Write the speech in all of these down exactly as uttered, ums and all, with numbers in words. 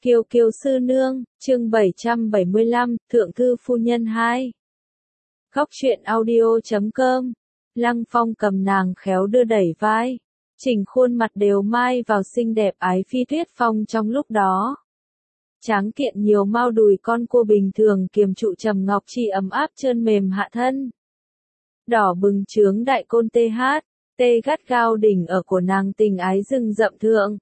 Kiều Kiều sư nương, chương bảy trăm bảy mươi lăm, Thượng thư phu nhân hai. Góc truyện audio chấm com. Lăng Phong cầm nàng khéo đưa đẩy vai, chỉnh khuôn mặt đều mai vào xinh đẹp ái phi tuyết phong trong lúc đó. Tráng kiện nhiều mao đùi con cua bình thường kiềm trụ trầm ngọc chi ấm áp trơn mềm hạ thân. Đỏ bừng trướng đại côn tê hát, tê gắt gao đỉnh ở của nàng tình ái rừng rậm thượng.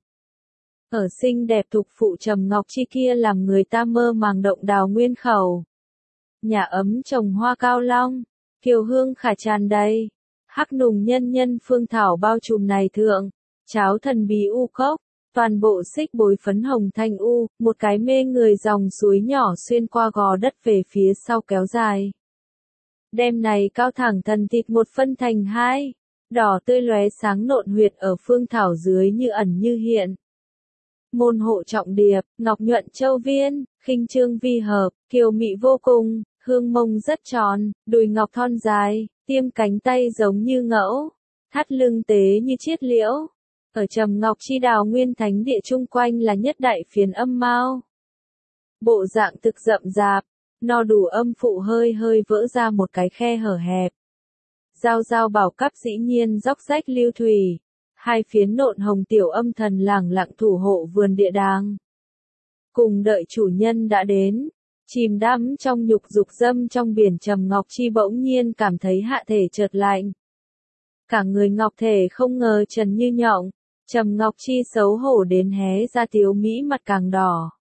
Ở xinh đẹp thục phụ trầm ngọc chi kia làm người ta mơ màng động đào nguyên khẩu. Nhà ấm trồng hoa cao long, kiều hương khả tràn đầy, hắc nùng nhân nhân phương thảo bao trùm này thượng, cháo thần bí u cốc, toàn bộ xích bối phấn hồng thanh u, một cái mê người dòng suối nhỏ xuyên qua gò đất về phía sau kéo dài. Đêm này cao thẳng thần thịt một phân thành hai, đỏ tươi lóe sáng nộn huyệt ở phương thảo dưới như ẩn như hiện. Môn hộ trọng điệp, ngọc nhuận châu viên, khinh trương vi hợp, kiều mị vô cùng, hương mông rất tròn, đùi ngọc thon dài, tiêm cánh tay giống như ngẫu, thắt lưng tế như chiết liễu. Ở trầm ngọc chi đào nguyên thánh địa chung quanh là nhất đại phiến âm mao. Bộ dạng thực rậm rạp, no đủ âm phụ hơi hơi vỡ ra một cái khe hở hẹp. Giao giao bảo cắp dĩ nhiên dốc rách lưu thủy. Hai phiến nộn hồng tiểu âm thần lẳng lặng thủ hộ vườn địa đàng. Cùng đợi chủ nhân đã đến, chìm đắm trong nhục dục dâm trong biển trầm ngọc chi bỗng nhiên cảm thấy hạ thể chợt lạnh. Cả người ngọc thể không ngờ trần như nhộng, trầm ngọc chi xấu hổ đến hé ra tiếu mỹ mặt càng đỏ.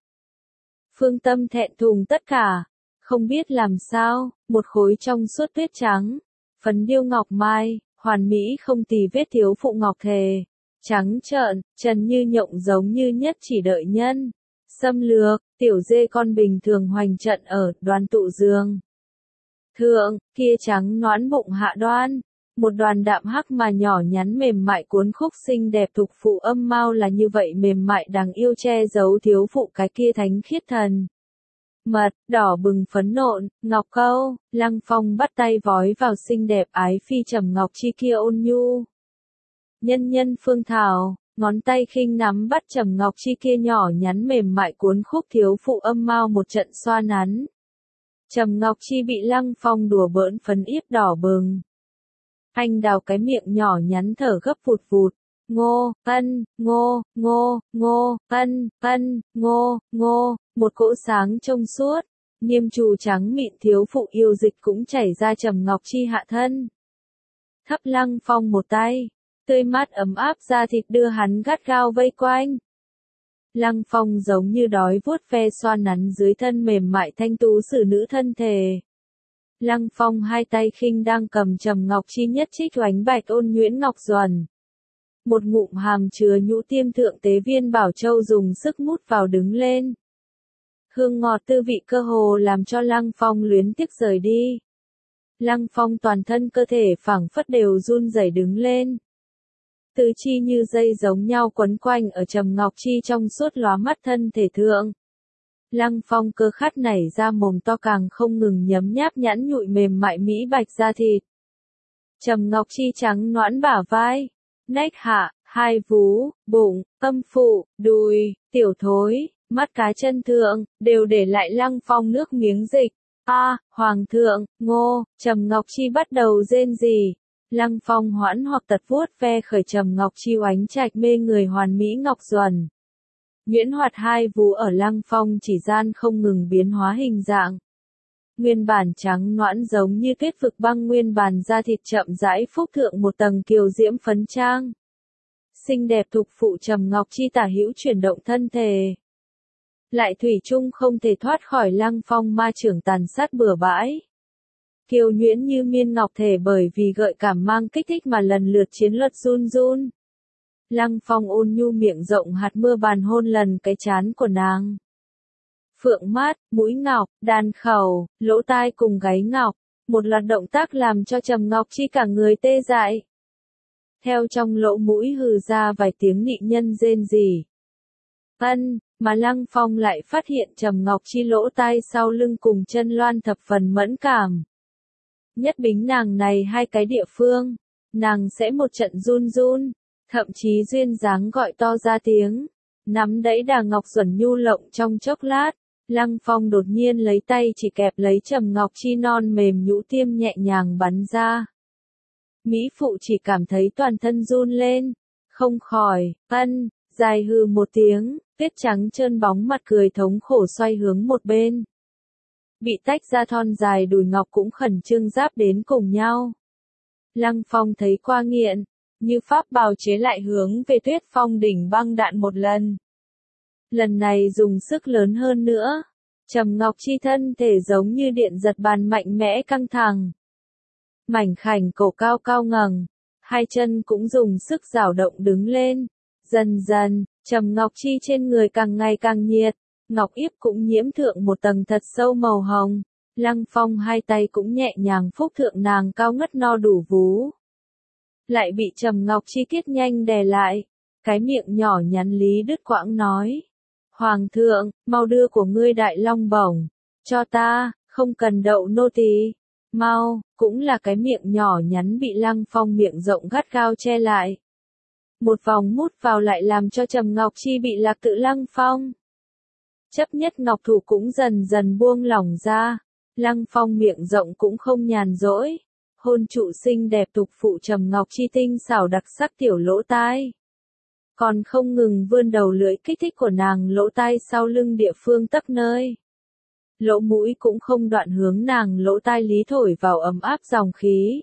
Phương tâm thẹn thùng tất cả, không biết làm sao, một khối trong suốt tuyết trắng, phấn điêu ngọc mai. Hoàn mỹ không tì vết thiếu phụ ngọc thề, trắng trợn, trần như nhộng giống như nhất chỉ đợi nhân. Xâm lược, tiểu dê con bình thường hoành trận ở đoàn tụ giường. Thượng, kia trắng nõn bụng hạ đoan, một đoàn đạm hắc mà nhỏ nhắn mềm mại cuốn khúc xinh đẹp thục phụ âm mao là như vậy mềm mại đáng yêu che giấu thiếu phụ cái kia thánh khiết thần. Mật, đỏ bừng phấn nộn, ngọc câu, Lăng Phong bắt tay vói vào xinh đẹp ái phi trầm ngọc chi kia ôn nhu. Nhân nhân phương thảo, ngón tay khinh nắm bắt trầm ngọc chi kia nhỏ nhắn mềm mại cuốn khúc thiếu phụ âm mao một trận xoa nắn. Trầm ngọc chi bị Lăng Phong đùa bỡn phấn yếp đỏ bừng. Anh đào cái miệng nhỏ nhắn thở gấp vụt vụt. Ngô, ân, ngô, ngô, ngô, ân, ân, ngô, ngô, một cỗ sáng trong suốt, niêm trù trắng mịn thiếu phụ yêu dịch cũng chảy ra trầm ngọc chi hạ thân. Thấp Lăng Phong một tay, tươi mát ấm áp da thịt đưa hắn gắt gao vây quanh. Lăng Phong giống như đói vuốt ve xoa nắn dưới thân mềm mại thanh tú xử nữ thân thể. Lăng Phong hai tay khinh đang cầm trầm ngọc chi nhất trích oánh bạch ôn nhuyễn ngọc duẩn. Một ngụm hàm chứa nhũ tiêm thượng tế viên bảo châu dùng sức mút vào đứng lên. Hương ngọt tư vị cơ hồ làm cho Lăng Phong luyến tiếc rời đi. Lăng Phong toàn thân cơ thể phảng phất đều run rẩy đứng lên. Tứ chi như dây giống nhau quấn quanh ở trầm ngọc chi trong suốt lóa mắt thân thể thượng. Lăng Phong cơ khát nảy ra mồm to càng không ngừng nhấm nháp nhẵn nhụi mềm mại mỹ bạch da thịt. Trầm ngọc chi trắng nõn bả vai, nách hạ, hai vú, bụng, âm phụ, đùi, tiểu thối, mắt cá chân thượng, đều để lại Lăng Phong nước miếng dịch. A, à, Hoàng thượng, ngô, trầm ngọc chi bắt đầu rên rỉ. Lăng Phong hoãn hoặc tật vuốt ve khởi trầm ngọc chi oánh trạch mê người hoàn mỹ ngọc duẩn. Nhuyễn hoạt hai vú ở Lăng Phong chỉ gian không ngừng biến hóa hình dạng. Nguyên bản trắng nõn giống như kết vực băng nguyên bản da thịt chậm rãi phúc thượng một tầng kiều diễm phấn trang. Xinh đẹp thục phụ trầm ngọc chi tả hữu chuyển động thân thể. Lại thủy chung không thể thoát khỏi Lăng Phong ma trưởng tàn sát bừa bãi. Kiều nhuyễn như miên ngọc thể bởi vì gợi cảm mang kích thích mà lần lượt chiến luật run run. Lăng Phong ôn nhu miệng rộng hạt mưa bàn hôn lần cái trán của nàng. Phượng mắt, mũi ngọc, đàn khẩu, lỗ tai cùng gáy ngọc, một loạt động tác làm cho trầm ngọc chi cả người tê dại. Theo trong lỗ mũi hừ ra vài tiếng nị nhân rên rỉ. Ân, mà Lăng Phong lại phát hiện trầm ngọc chi lỗ tai sau lưng cùng chân loan thập phần mẫn cảm. Nhất bính nàng này hai cái địa phương, nàng sẽ một trận run run, thậm chí duyên dáng gọi to ra tiếng. Nắm đẫy đà ngọc duẩn nhu lộng trong chốc lát, Lăng Phong đột nhiên lấy tay chỉ kẹp lấy Trầm Ngọc Chi non mềm nhũ tiêm nhẹ nhàng bắn ra. Mỹ phụ chỉ cảm thấy toàn thân run lên, không khỏi, ân, dài hừ một tiếng, tuyết trắng trơn bóng mặt cười thống khổ xoay hướng một bên. Bị tách ra thon dài đùi ngọc cũng khẩn trương giáp đến cùng nhau. Lăng Phong thấy qua nghiện, như pháp bào chế lại hướng về Tuyết Phong đỉnh băng đạn một lần. Lần này dùng sức lớn hơn nữa, Trầm Ngọc Chi thân thể giống như điện giật bàn mạnh mẽ căng thẳng. Mảnh khảnh cổ cao cao ngẩng, hai chân cũng dùng sức giảo động đứng lên. Dần dần, Trầm Ngọc Chi trên người càng ngày càng nhiệt, ngọc yếp cũng nhiễm thượng một tầng thật sâu màu hồng. Lăng Phong hai tay cũng nhẹ nhàng phúc thượng nàng cao ngất no đủ vú. Lại bị Trầm Ngọc Chi kiết nhanh đè lại, cái miệng nhỏ nhắn lý đứt quãng nói. Hoàng thượng, mau đưa của ngươi đại long bổng, cho ta, không cần đậu nô tỳ. Mau, cũng là cái miệng nhỏ nhắn bị Lăng Phong miệng rộng gắt gao che lại. Một vòng mút vào lại làm cho Trầm Ngọc Chi bị lạc tự Lăng Phong. Chấp nhất ngọc thủ cũng dần dần buông lỏng ra, Lăng Phong miệng rộng cũng không nhàn rỗi. Hôn trụ xinh đẹp tục phụ Trầm Ngọc Chi tinh xảo đặc sắc tiểu lỗ tai. Còn không ngừng vươn đầu lưỡi kích thích của nàng lỗ tai sau lưng địa phương tấp nơi. Lỗ mũi cũng không đoạn hướng nàng lỗ tai lý thổi vào ấm áp dòng khí.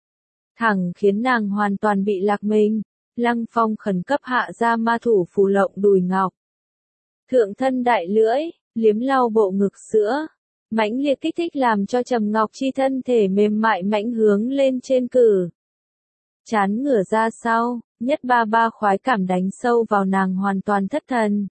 Thẳng khiến nàng hoàn toàn bị lạc mình. Lăng Phong khẩn cấp hạ ra ma thủ phù lộng đùi ngọc. Thượng thân đại lưỡi, liếm lau bộ ngực sữa. Mãnh liệt kích thích làm cho Trầm Ngọc Chi thân thể mềm mại mãnh hướng lên trên cử. Chán ngửa ra sau, nhất ba ba khoái cảm đánh sâu vào nàng hoàn toàn thất thần.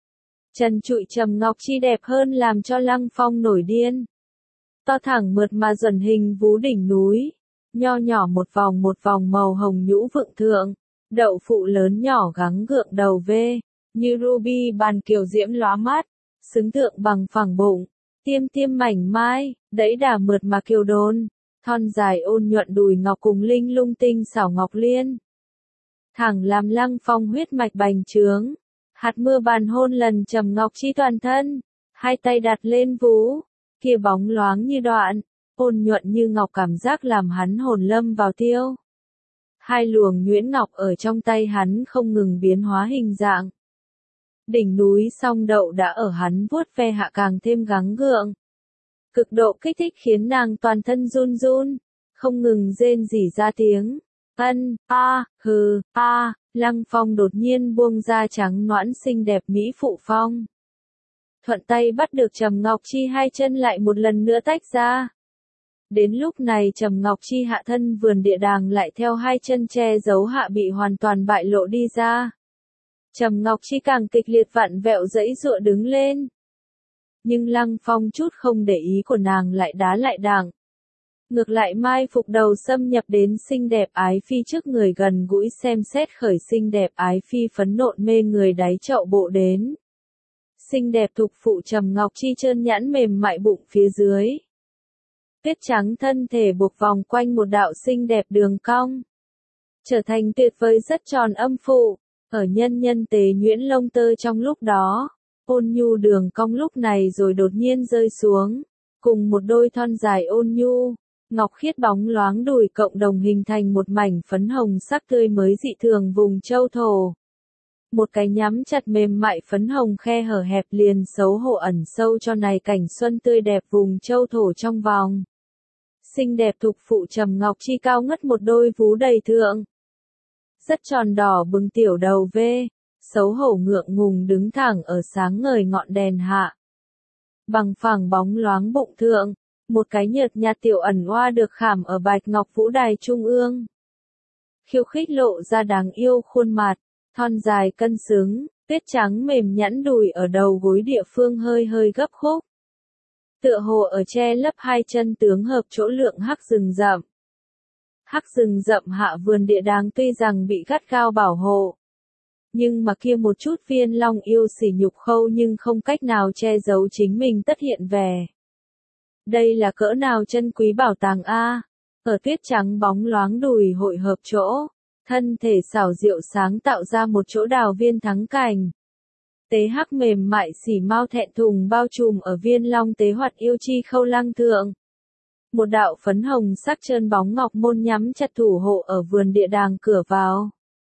Trần trụi Trầm Ngọc Chi đẹp hơn làm cho Lăng Phong nổi điên. To thẳng mượt mà duẩn hình vú đỉnh núi, nho nhỏ một vòng một vòng màu hồng nhũ vượng thượng, đậu phụ lớn nhỏ gắng gượng đầu vê, như ruby bàn kiều diễm lóa mắt, xứng thượng bằng phẳng bụng, tiêm tiêm mảnh mai, đẫy đà mượt mà kiều đôn, thon dài ôn nhuận đùi ngọc cùng linh lung tinh xảo ngọc liên. Thẳng làm Lăng Phong huyết mạch bành trướng. Hạt mưa bàn hôn lần Trầm Ngọc Chi toàn thân, hai tay đặt lên vú, kia bóng loáng như đoạn, ôn nhuận như ngọc cảm giác làm hắn hồn lâm vào tiêu. Hai luồng nhuyễn ngọc ở trong tay hắn không ngừng biến hóa hình dạng. Đỉnh núi song đậu đã ở hắn vuốt ve hạ càng thêm gắng gượng. Cực độ kích thích khiến nàng toàn thân run run, không ngừng rên rỉ ra tiếng. Ân, a, hừ, a, Lăng Phong đột nhiên buông ra trắng nõn xinh đẹp mỹ phụ phong. Thuận tay bắt được Trầm Ngọc Chi hai chân lại một lần nữa tách ra. Đến lúc này Trầm Ngọc Chi hạ thân vườn địa đàng lại theo hai chân che giấu hạ bị hoàn toàn bại lộ đi ra. Trầm Ngọc Chi càng kịch liệt vặn vẹo dãy dụa đứng lên. Nhưng Lăng Phong chút không để ý của nàng lại đá lại đàng. Ngược lại mai phục đầu xâm nhập đến xinh đẹp ái phi trước người gần gũi xem xét khởi xinh đẹp ái phi phấn nộn mê người đáy chậu bộ đến. Xinh đẹp thục phụ Trầm Ngọc Chi trơn nhẵn mềm mại bụng phía dưới. Tuyết trắng thân thể buộc vòng quanh một đạo xinh đẹp đường cong. Trở thành tuyệt vời rất tròn âm phụ, ở nhân nhân tế nhuyễn lông tơ trong lúc đó. Ôn nhu đường cong lúc này rồi đột nhiên rơi xuống, cùng một đôi thon dài ôn nhu. Ngọc khiết bóng loáng đùi cộng đồng hình thành một mảnh phấn hồng sắc tươi mới dị thường vùng châu thổ. Một cái nhắm chặt mềm mại phấn hồng khe hở hẹp liền xấu hổ ẩn sâu cho này cảnh xuân tươi đẹp vùng châu thổ trong vòng. Xinh đẹp thục phụ Trầm Ngọc Chi cao ngất một đôi vú đầy thượng. Rất tròn đỏ bừng tiểu đầu vê, xấu hổ ngượng ngùng đứng thẳng ở sáng ngời ngọn đèn hạ. Bằng phẳng bóng loáng bụng thượng. Một cái nhợt nhạt tiểu ẩn oa được khảm ở bạch ngọc vũ đài trung ương. Khiêu khích lộ ra đáng yêu khuôn mặt, thon dài cân xứng, tuyết trắng mềm nhẵn đùi ở đầu gối địa phương hơi hơi gấp khúc. Tựa hồ ở che lấp hai chân tướng hợp chỗ lượng hắc rừng rậm. Hắc rừng rậm hạ vườn địa đàng tuy rằng bị gắt gao bảo hộ. Nhưng mà kia một chút viên long yêu sỉ nhục khâu nhưng không cách nào che giấu chính mình tất hiện vẻ. Đây là cỡ nào chân quý bảo tàng a, ở tuyết trắng bóng loáng đùi hội hợp chỗ, thân thể xảo diệu sáng tạo ra một chỗ đào viên thắng cảnh. tế hắc mềm mại xỉ mau thẹn thùng bao trùm ở viên long tế hoạt yêu chi khâu lăng thượng. Một đạo phấn hồng sắc trơn bóng ngọc môn nhắm chặt thủ hộ ở vườn địa đàng cửa vào.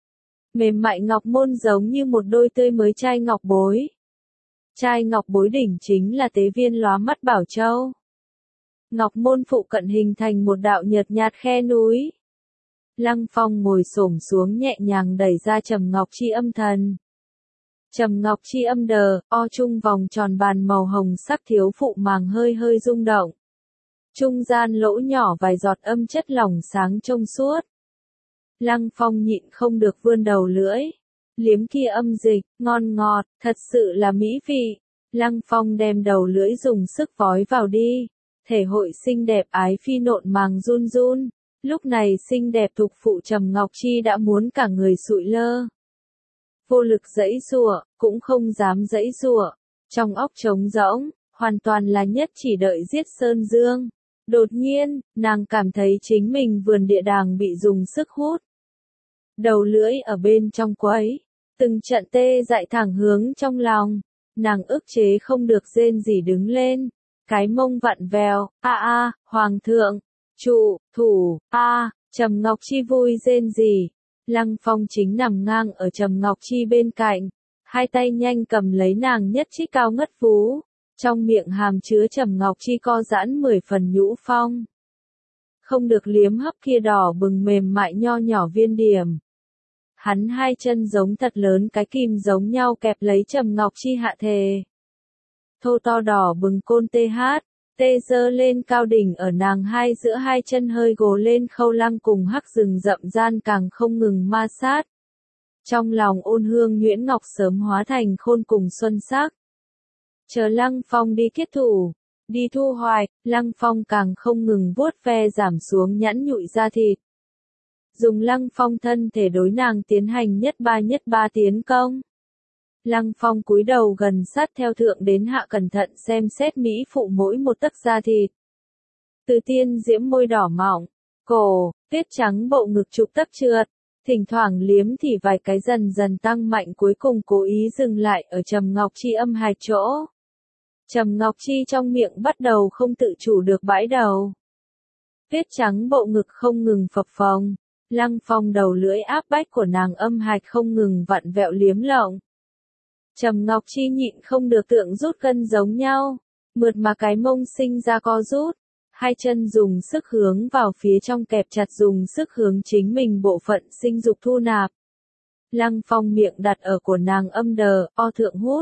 Mềm mại ngọc môn giống như một đôi tươi mới chai ngọc bối. Chai ngọc bối đỉnh chính là tế viên lóa mắt bảo châu. Ngọc môn phụ cận hình thành một đạo nhợt nhạt khe núi. Lăng Phong ngồi xổm xuống nhẹ nhàng đẩy ra trầm ngọc chi âm thần. Trầm ngọc chi âm đờ, o trung vòng tròn bàn màu hồng sắc thiếu phụ màng hơi hơi rung động. Trung gian lỗ nhỏ vài giọt âm chất lỏng sáng trong suốt. Lăng Phong nhịn không được vươn đầu lưỡi. Liếm kia âm dịch, ngon ngọt, thật sự là mỹ vị. Lăng Phong đem đầu lưỡi dùng sức vói vào đi. Thể hội xinh đẹp ái phi nộn màng run run. Lúc này xinh đẹp thục phụ Trầm Ngọc Chi đã muốn cả người sụi lơ. Vô lực giãy giụa, cũng không dám giãy giụa. Trong óc trống rỗng, hoàn toàn là nhất chỉ đợi giết Sơn Dương. Đột nhiên, nàng cảm thấy chính mình vườn địa đàng bị dùng sức hút. Đầu lưỡi ở bên trong quấy, từng trận tê dại thẳng hướng trong lòng. Nàng ức chế không được rên rỉ đứng lên. Cái mông vặn vèo, a a, hoàng thượng, trụ, thủ, a, Trầm Ngọc Chi vui rên rỉ. Lăng Phong chính nằm ngang ở Trầm Ngọc Chi bên cạnh, hai tay nhanh cầm lấy nàng nhất trích cao ngất vú, trong miệng hàm chứa Trầm Ngọc Chi co giãn mười phần nhũ phong. Không được liếm hấp kia đỏ bừng mềm mại nho nhỏ viên điểm. Hắn hai chân giống thật lớn cái kim giống nhau kẹp lấy Trầm Ngọc Chi hạ thề. Thô to đỏ bừng côn tê hát, tê dơ lên cao đỉnh ở nàng hai giữa hai chân hơi gồ lên khâu lăng cùng hắc rừng rậm gian càng không ngừng ma sát. Trong lòng ôn hương nhuyễn ngọc sớm hóa thành khôn cùng xuân sắc. Chờ Lăng Phong đi kết thủ, đi thu hoài, Lăng Phong càng không ngừng vuốt ve giảm xuống nhẵn nhụi da thịt. Dùng Lăng Phong thân thể đối nàng tiến hành nhất ba nhất ba tiến công. Lăng Phong cúi đầu gần sát theo thượng đến hạ cẩn thận xem xét mỹ phụ mỗi một tấc da thịt. Từ tiên diễm môi đỏ mỏng, cổ, tuyết trắng bộ ngực chụp tấc trượt, thỉnh thoảng liếm thì vài cái dần dần tăng mạnh cuối cùng cố ý dừng lại ở Trầm Ngọc Chi âm hạch chỗ. Trầm Ngọc Chi trong miệng bắt đầu không tự chủ được bãi đầu. Tuyết trắng bộ ngực không ngừng phập phồng, Lăng Phong đầu lưỡi áp bách của nàng âm hạch không ngừng vặn vẹo liếm lộng. Trầm Ngọc Chi nhịn không được tượng rút cân giống nhau, mượt mà cái mông sinh ra co rút, hai chân dùng sức hướng vào phía trong kẹp chặt dùng sức hướng chính mình bộ phận sinh dục thu nạp. Lăng Phong miệng đặt ở của nàng âm đờ, o thượng hút.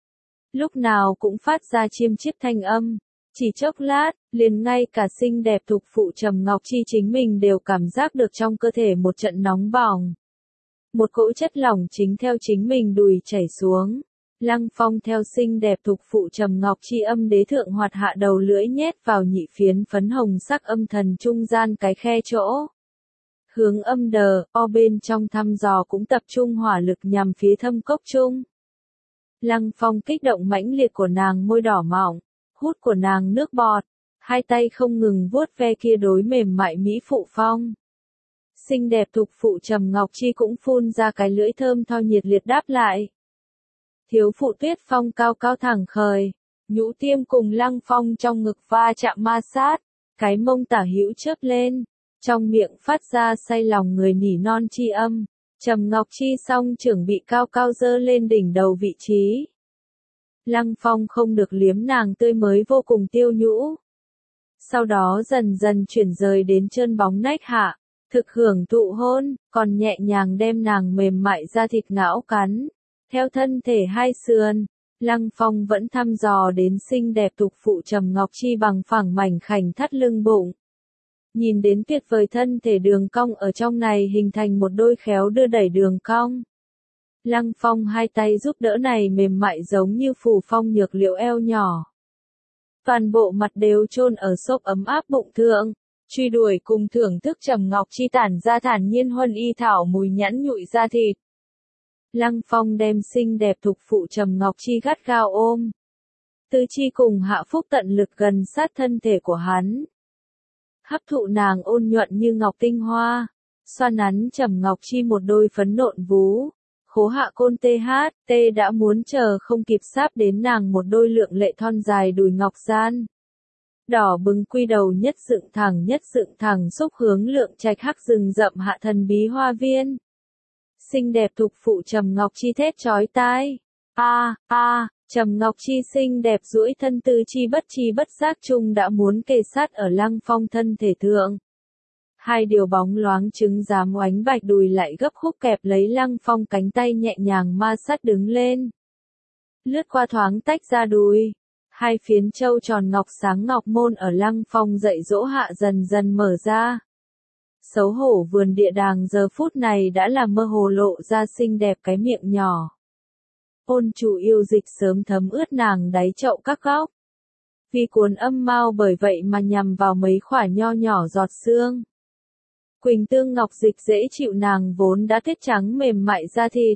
Lúc nào cũng phát ra chiêm chiếp thanh âm, chỉ chốc lát, liền ngay cả xinh đẹp thục phụ Trầm Ngọc Chi chính mình đều cảm giác được trong cơ thể một trận nóng bỏng. Một cỗ chất lỏng chính theo chính mình đùi chảy xuống. Lăng Phong theo xinh đẹp thục phụ Trầm Ngọc Chi âm đế thượng hoạt hạ đầu lưỡi nhét vào nhị phiến phấn hồng sắc âm thần trung gian cái khe chỗ. Hướng âm đờ, o bên trong thăm dò cũng tập trung hỏa lực nhằm phía thâm cốc trung. Lăng Phong kích động mãnh liệt của nàng môi đỏ mỏng, hút của nàng nước bọt, hai tay không ngừng vuốt ve kia đối mềm mại mỹ phụ phong. Xinh đẹp thục phụ Trầm Ngọc Chi cũng phun ra cái lưỡi thơm tho nhiệt liệt đáp lại. Thiếu phụ Tuyết Phong cao cao thẳng khởi, nhũ tiêm cùng Lăng Phong trong ngực va chạm ma sát, cái mông tả hữu chớp lên, trong miệng phát ra say lòng người nỉ non chi âm. Trầm Ngọc Chi song trưởng bị cao cao dơ lên đỉnh đầu vị trí. Lăng Phong không được liếm nàng tươi mới vô cùng tiêu nhũ. Sau đó dần dần chuyển rời đến chân bóng nách hạ, thực hưởng thụ hôn, còn nhẹ nhàng đem nàng mềm mại ra thịt ngão cắn. Theo thân thể hai sườn, Lăng Phong vẫn thăm dò đến xinh đẹp thục phụ Trầm Ngọc Chi bằng phẳng mảnh khảnh thắt lưng bụng. Nhìn đến tuyệt vời thân thể đường cong ở trong này hình thành một đôi khéo đưa đẩy đường cong. Lăng Phong hai tay giúp đỡ này mềm mại giống như phù phong nhược liệu eo nhỏ. Toàn bộ mặt đều chôn ở xốp ấm áp bụng thượng, truy đuổi cùng thưởng thức Trầm Ngọc Chi tản ra thản nhiên huân y thảo mùi nhẵn nhụi da thịt. Lăng Phong đem xinh đẹp thục phụ Trầm Ngọc Chi gắt gao ôm. Tứ chi cùng hạ phúc tận lực gần sát thân thể của hắn. Hấp thụ nàng ôn nhuận như ngọc tinh hoa, xoa nắn Trầm Ngọc Chi một đôi phấn nộn vú, Khố hạ côn tê hát, tê đã muốn chờ không kịp sáp đến nàng một đôi lượng lệ thon dài đùi ngọc gian. Đỏ bừng quy đầu nhất dựng thẳng nhất dựng thẳng xúc hướng lượng trạch hắc rừng rậm hạ thần bí hoa viên. Xinh đẹp thục phụ Trầm Ngọc Chi thét chói tai. A a, Trầm Ngọc Chi xinh đẹp duỗi thân tư chi bất chi bất giác chung đã muốn kề sát ở Lăng Phong thân thể thượng. Hai điều bóng loáng trứng dám oánh bạch đùi lại gấp khúc kẹp lấy Lăng Phong cánh tay nhẹ nhàng ma sát đứng lên. Lướt qua thoáng tách ra đùi. Hai phiến châu tròn ngọc sáng ngọc môn ở Lăng Phong dậy dỗ hạ dần dần mở ra. Xấu hổ vườn địa đàng giờ phút này đã là mơ hồ lộ ra xinh đẹp cái miệng nhỏ. Ôn chủ yêu dịch sớm thấm ướt nàng đáy chậu các góc. Vì cuốn âm mau bởi vậy mà nhằm vào mấy khỏa nho nhỏ giọt xương. Quỳnh tương ngọc dịch dễ chịu nàng vốn đã tiết trắng mềm mại da thịt.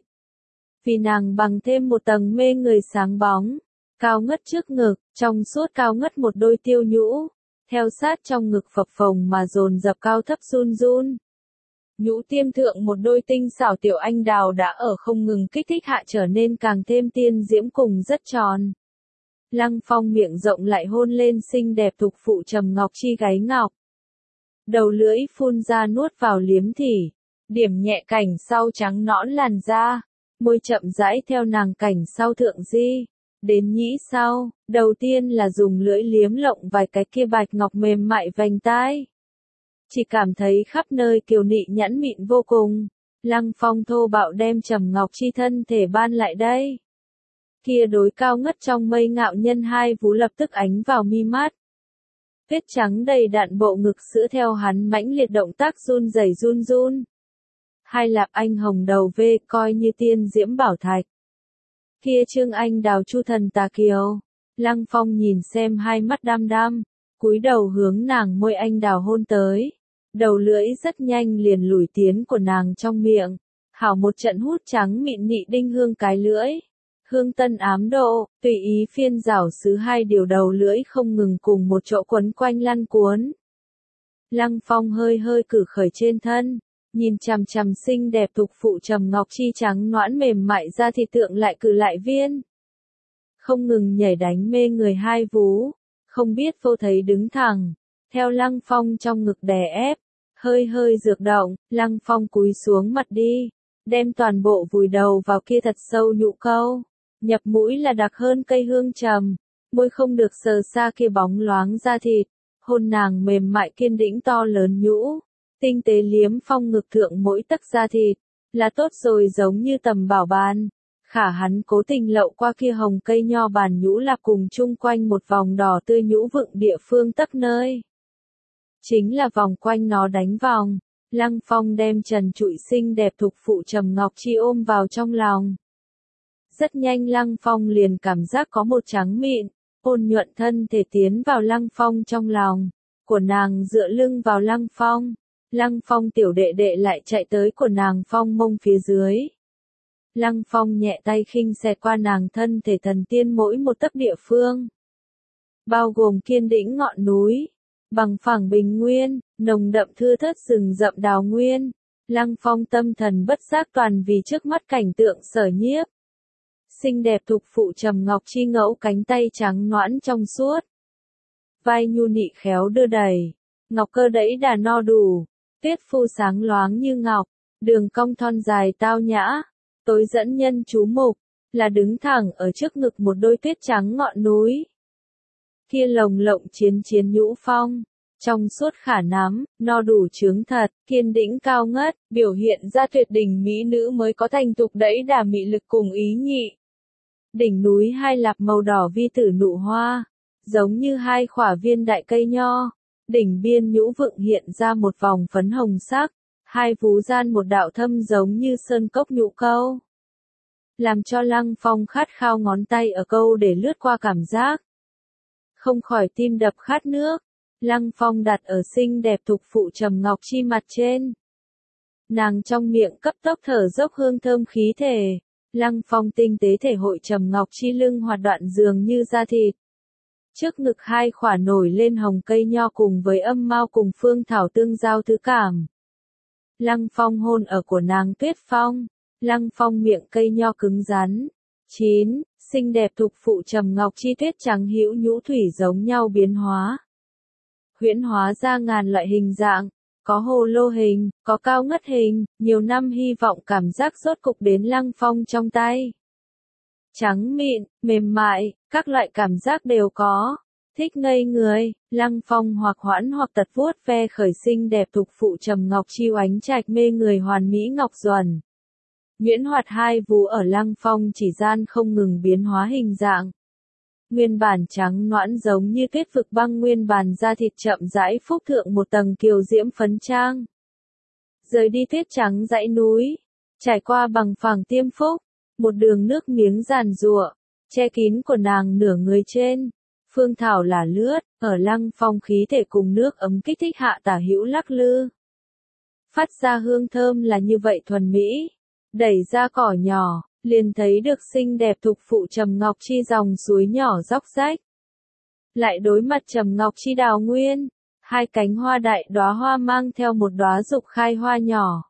Vì nàng bằng thêm một tầng mê người sáng bóng. Cao ngất trước ngực, trong suốt cao ngất một đôi tiêu nhũ. Theo sát trong ngực phập phồng mà dồn dập cao thấp run run. Nhũ tiêm thượng một đôi tinh xảo tiểu anh đào đã ở không ngừng kích thích hạ trở nên càng thêm tiên diễm cùng rất tròn. Lăng Phong miệng rộng lại hôn lên xinh đẹp thục phụ Trầm Ngọc Chi gáy ngọc. Đầu lưỡi phun ra nuốt vào liếm thỉ, điểm nhẹ cảnh sau trắng nõn làn da, môi chậm rãi theo nàng cảnh sau thượng di. Đến nhĩ sau, đầu tiên là dùng lưỡi liếm lộng vài cái kia bạch ngọc mềm mại vành tai. Chỉ cảm thấy khắp nơi kiều nị nhẵn mịn vô cùng. Lăng Phong thô bạo đem Trầm Ngọc Chi thân thể ban lại đây. Kia đối cao ngất trong mây ngạo nhân hai vú lập tức ánh vào mi mắt. Vết trắng đầy đặn bộ ngực sữa theo hắn mãnh liệt động tác run rẩy run run. Hai lạp anh hồng đầu vê coi như tiên diễm bảo thạch. Kia Trương Anh đào chu thần tà kiều. Lăng Phong nhìn xem hai mắt đăm đăm, cúi đầu hướng nàng môi anh đào hôn tới. Đầu lưỡi rất nhanh liền lùi tiến của nàng trong miệng. Hảo một trận hút trắng mịn nị đinh hương cái lưỡi. Hương tân ám độ, tùy ý phiên rảo xứ hai điều đầu lưỡi không ngừng cùng một chỗ quấn quanh lăn cuốn. Lăng Phong hơi hơi cử khởi trên thân. Nhìn chằm chằm xinh đẹp thục phụ Trầm Ngọc Chi trắng nõn mềm mại ra thì tượng lại cử lại viên. Không ngừng nhảy đánh mê người hai vú, không biết vô thấy đứng thẳng, theo Lăng Phong trong ngực đè ép, hơi hơi dược động, Lăng Phong cúi xuống mặt đi, đem toàn bộ vùi đầu vào kia thật sâu nhũ câu, nhập mũi là đặc hơn cây hương trầm, môi không được sờ xa kia bóng loáng da thịt, hôn nàng mềm mại kiên đĩnh to lớn nhũ. Tinh tế liếm Phong ngực thượng mỗi tấc da thịt, là tốt rồi giống như tầm bảo bàn. Khả hắn cố tình lậu qua kia hồng cây nho bàn nhũ là cùng chung quanh một vòng đỏ tươi nhũ vựng địa phương tấc nơi. Chính là vòng quanh nó đánh vòng, Lăng Phong đem trần trụi xinh đẹp thục phụ Trầm Ngọc Chi ôm vào trong lòng. Rất nhanh Lăng Phong liền cảm giác có một trắng mịn, ôn nhuận thân thể tiến vào Lăng Phong trong lòng, của nàng dựa lưng vào Lăng Phong. Lăng Phong tiểu đệ đệ lại chạy tới của nàng phong mông phía dưới. Lăng Phong nhẹ tay khinh xẹt qua nàng thân thể thần tiên mỗi một tấc địa phương. Bao gồm kiên đĩnh ngọn núi, bằng phẳng bình nguyên, nồng đậm thưa thớt rừng rậm đào nguyên. Lăng Phong tâm thần bất giác toàn vì trước mắt cảnh tượng sở nhiếp. Xinh đẹp thục phụ Trầm Ngọc Chi ngẫu cánh tay trắng nõn trong suốt. Vai nhu nị khéo đưa đẩy, ngọc cơ đẫy đà no đủ. Tuyết phu sáng loáng như ngọc, đường cong thon dài tao nhã, tối dẫn nhân chú mục, là đứng thẳng ở trước ngực một đôi tuyết trắng ngọn núi. Kia lồng lộng chiến chiến nhũ phong, trong suốt khả nắm, no đủ trướng thật, kiên đĩnh cao ngất, biểu hiện ra tuyệt đỉnh mỹ nữ mới có thành tục đẫy đà mị lực cùng ý nhị. Đỉnh núi hai lạp màu đỏ vi tử nụ hoa, giống như hai khỏa viên đại cây nho. Đỉnh biên nhũ vựng hiện ra một vòng phấn hồng sắc, hai vú gian một đạo thâm giống như sơn cốc nhũ câu. Làm cho Lăng Phong khát khao ngón tay ở câu để lướt qua cảm giác. Không khỏi tim đập khát nước, Lăng Phong đặt ở xinh đẹp thục phụ Trầm Ngọc Chi mặt trên. Nàng trong miệng cấp tốc thở dốc hương thơm khí thể, Lăng Phong tinh tế thể hội Trầm Ngọc Chi lưng hoạt đoạn dường như da thịt. Trước ngực hai khỏa nổi lên hồng cây nho cùng với âm mao cùng phương thảo tương giao thứ cảm. Lăng Phong hôn ở của nàng tuyết phong, Lăng Phong miệng cây nho cứng rắn. chín. Xinh đẹp thục phụ trầm ngọc chi tuyết trắng hữu nhũ thủy giống nhau biến hóa. Huyễn hóa ra ngàn loại hình dạng, có hồ lô hình, có cao ngất hình, nhiều năm hy vọng cảm giác rốt cục đến Lăng Phong trong tay. Trắng mịn, mềm mại, các loại cảm giác đều có. Thích ngây người, Lăng Phong hoặc hoãn hoặc tật vuốt ve khởi xinh đẹp thục phụ trầm ngọc chi oánh trạch mê người hoàn mỹ ngọc duẩn. Nhuyễn hoạt hai vú ở Lăng Phong chỉ gian không ngừng biến hóa hình dạng. Nguyên bản trắng nõn giống như tuyết vực băng, nguyên bản da thịt chậm rãi phúc thượng một tầng kiều diễm phấn trang. Rời đi tuyết trắng dãy núi, trải qua bằng phẳng tiêm phúc, một đường nước miếng giàn giụa, che kín của nàng nửa người trên. Phương thảo là lướt, ở Lăng Phong khí thể cùng nước ấm kích thích hạ tả hữu lắc lư. Phát ra hương thơm là như vậy thuần mỹ. Đẩy ra cỏ nhỏ, liền thấy được xinh đẹp thục phụ trầm ngọc chi dòng suối nhỏ róc rách. Lại đối mặt trầm ngọc chi đào nguyên, hai cánh hoa đại đóa hoa mang theo một đóa dục khai hoa nhỏ.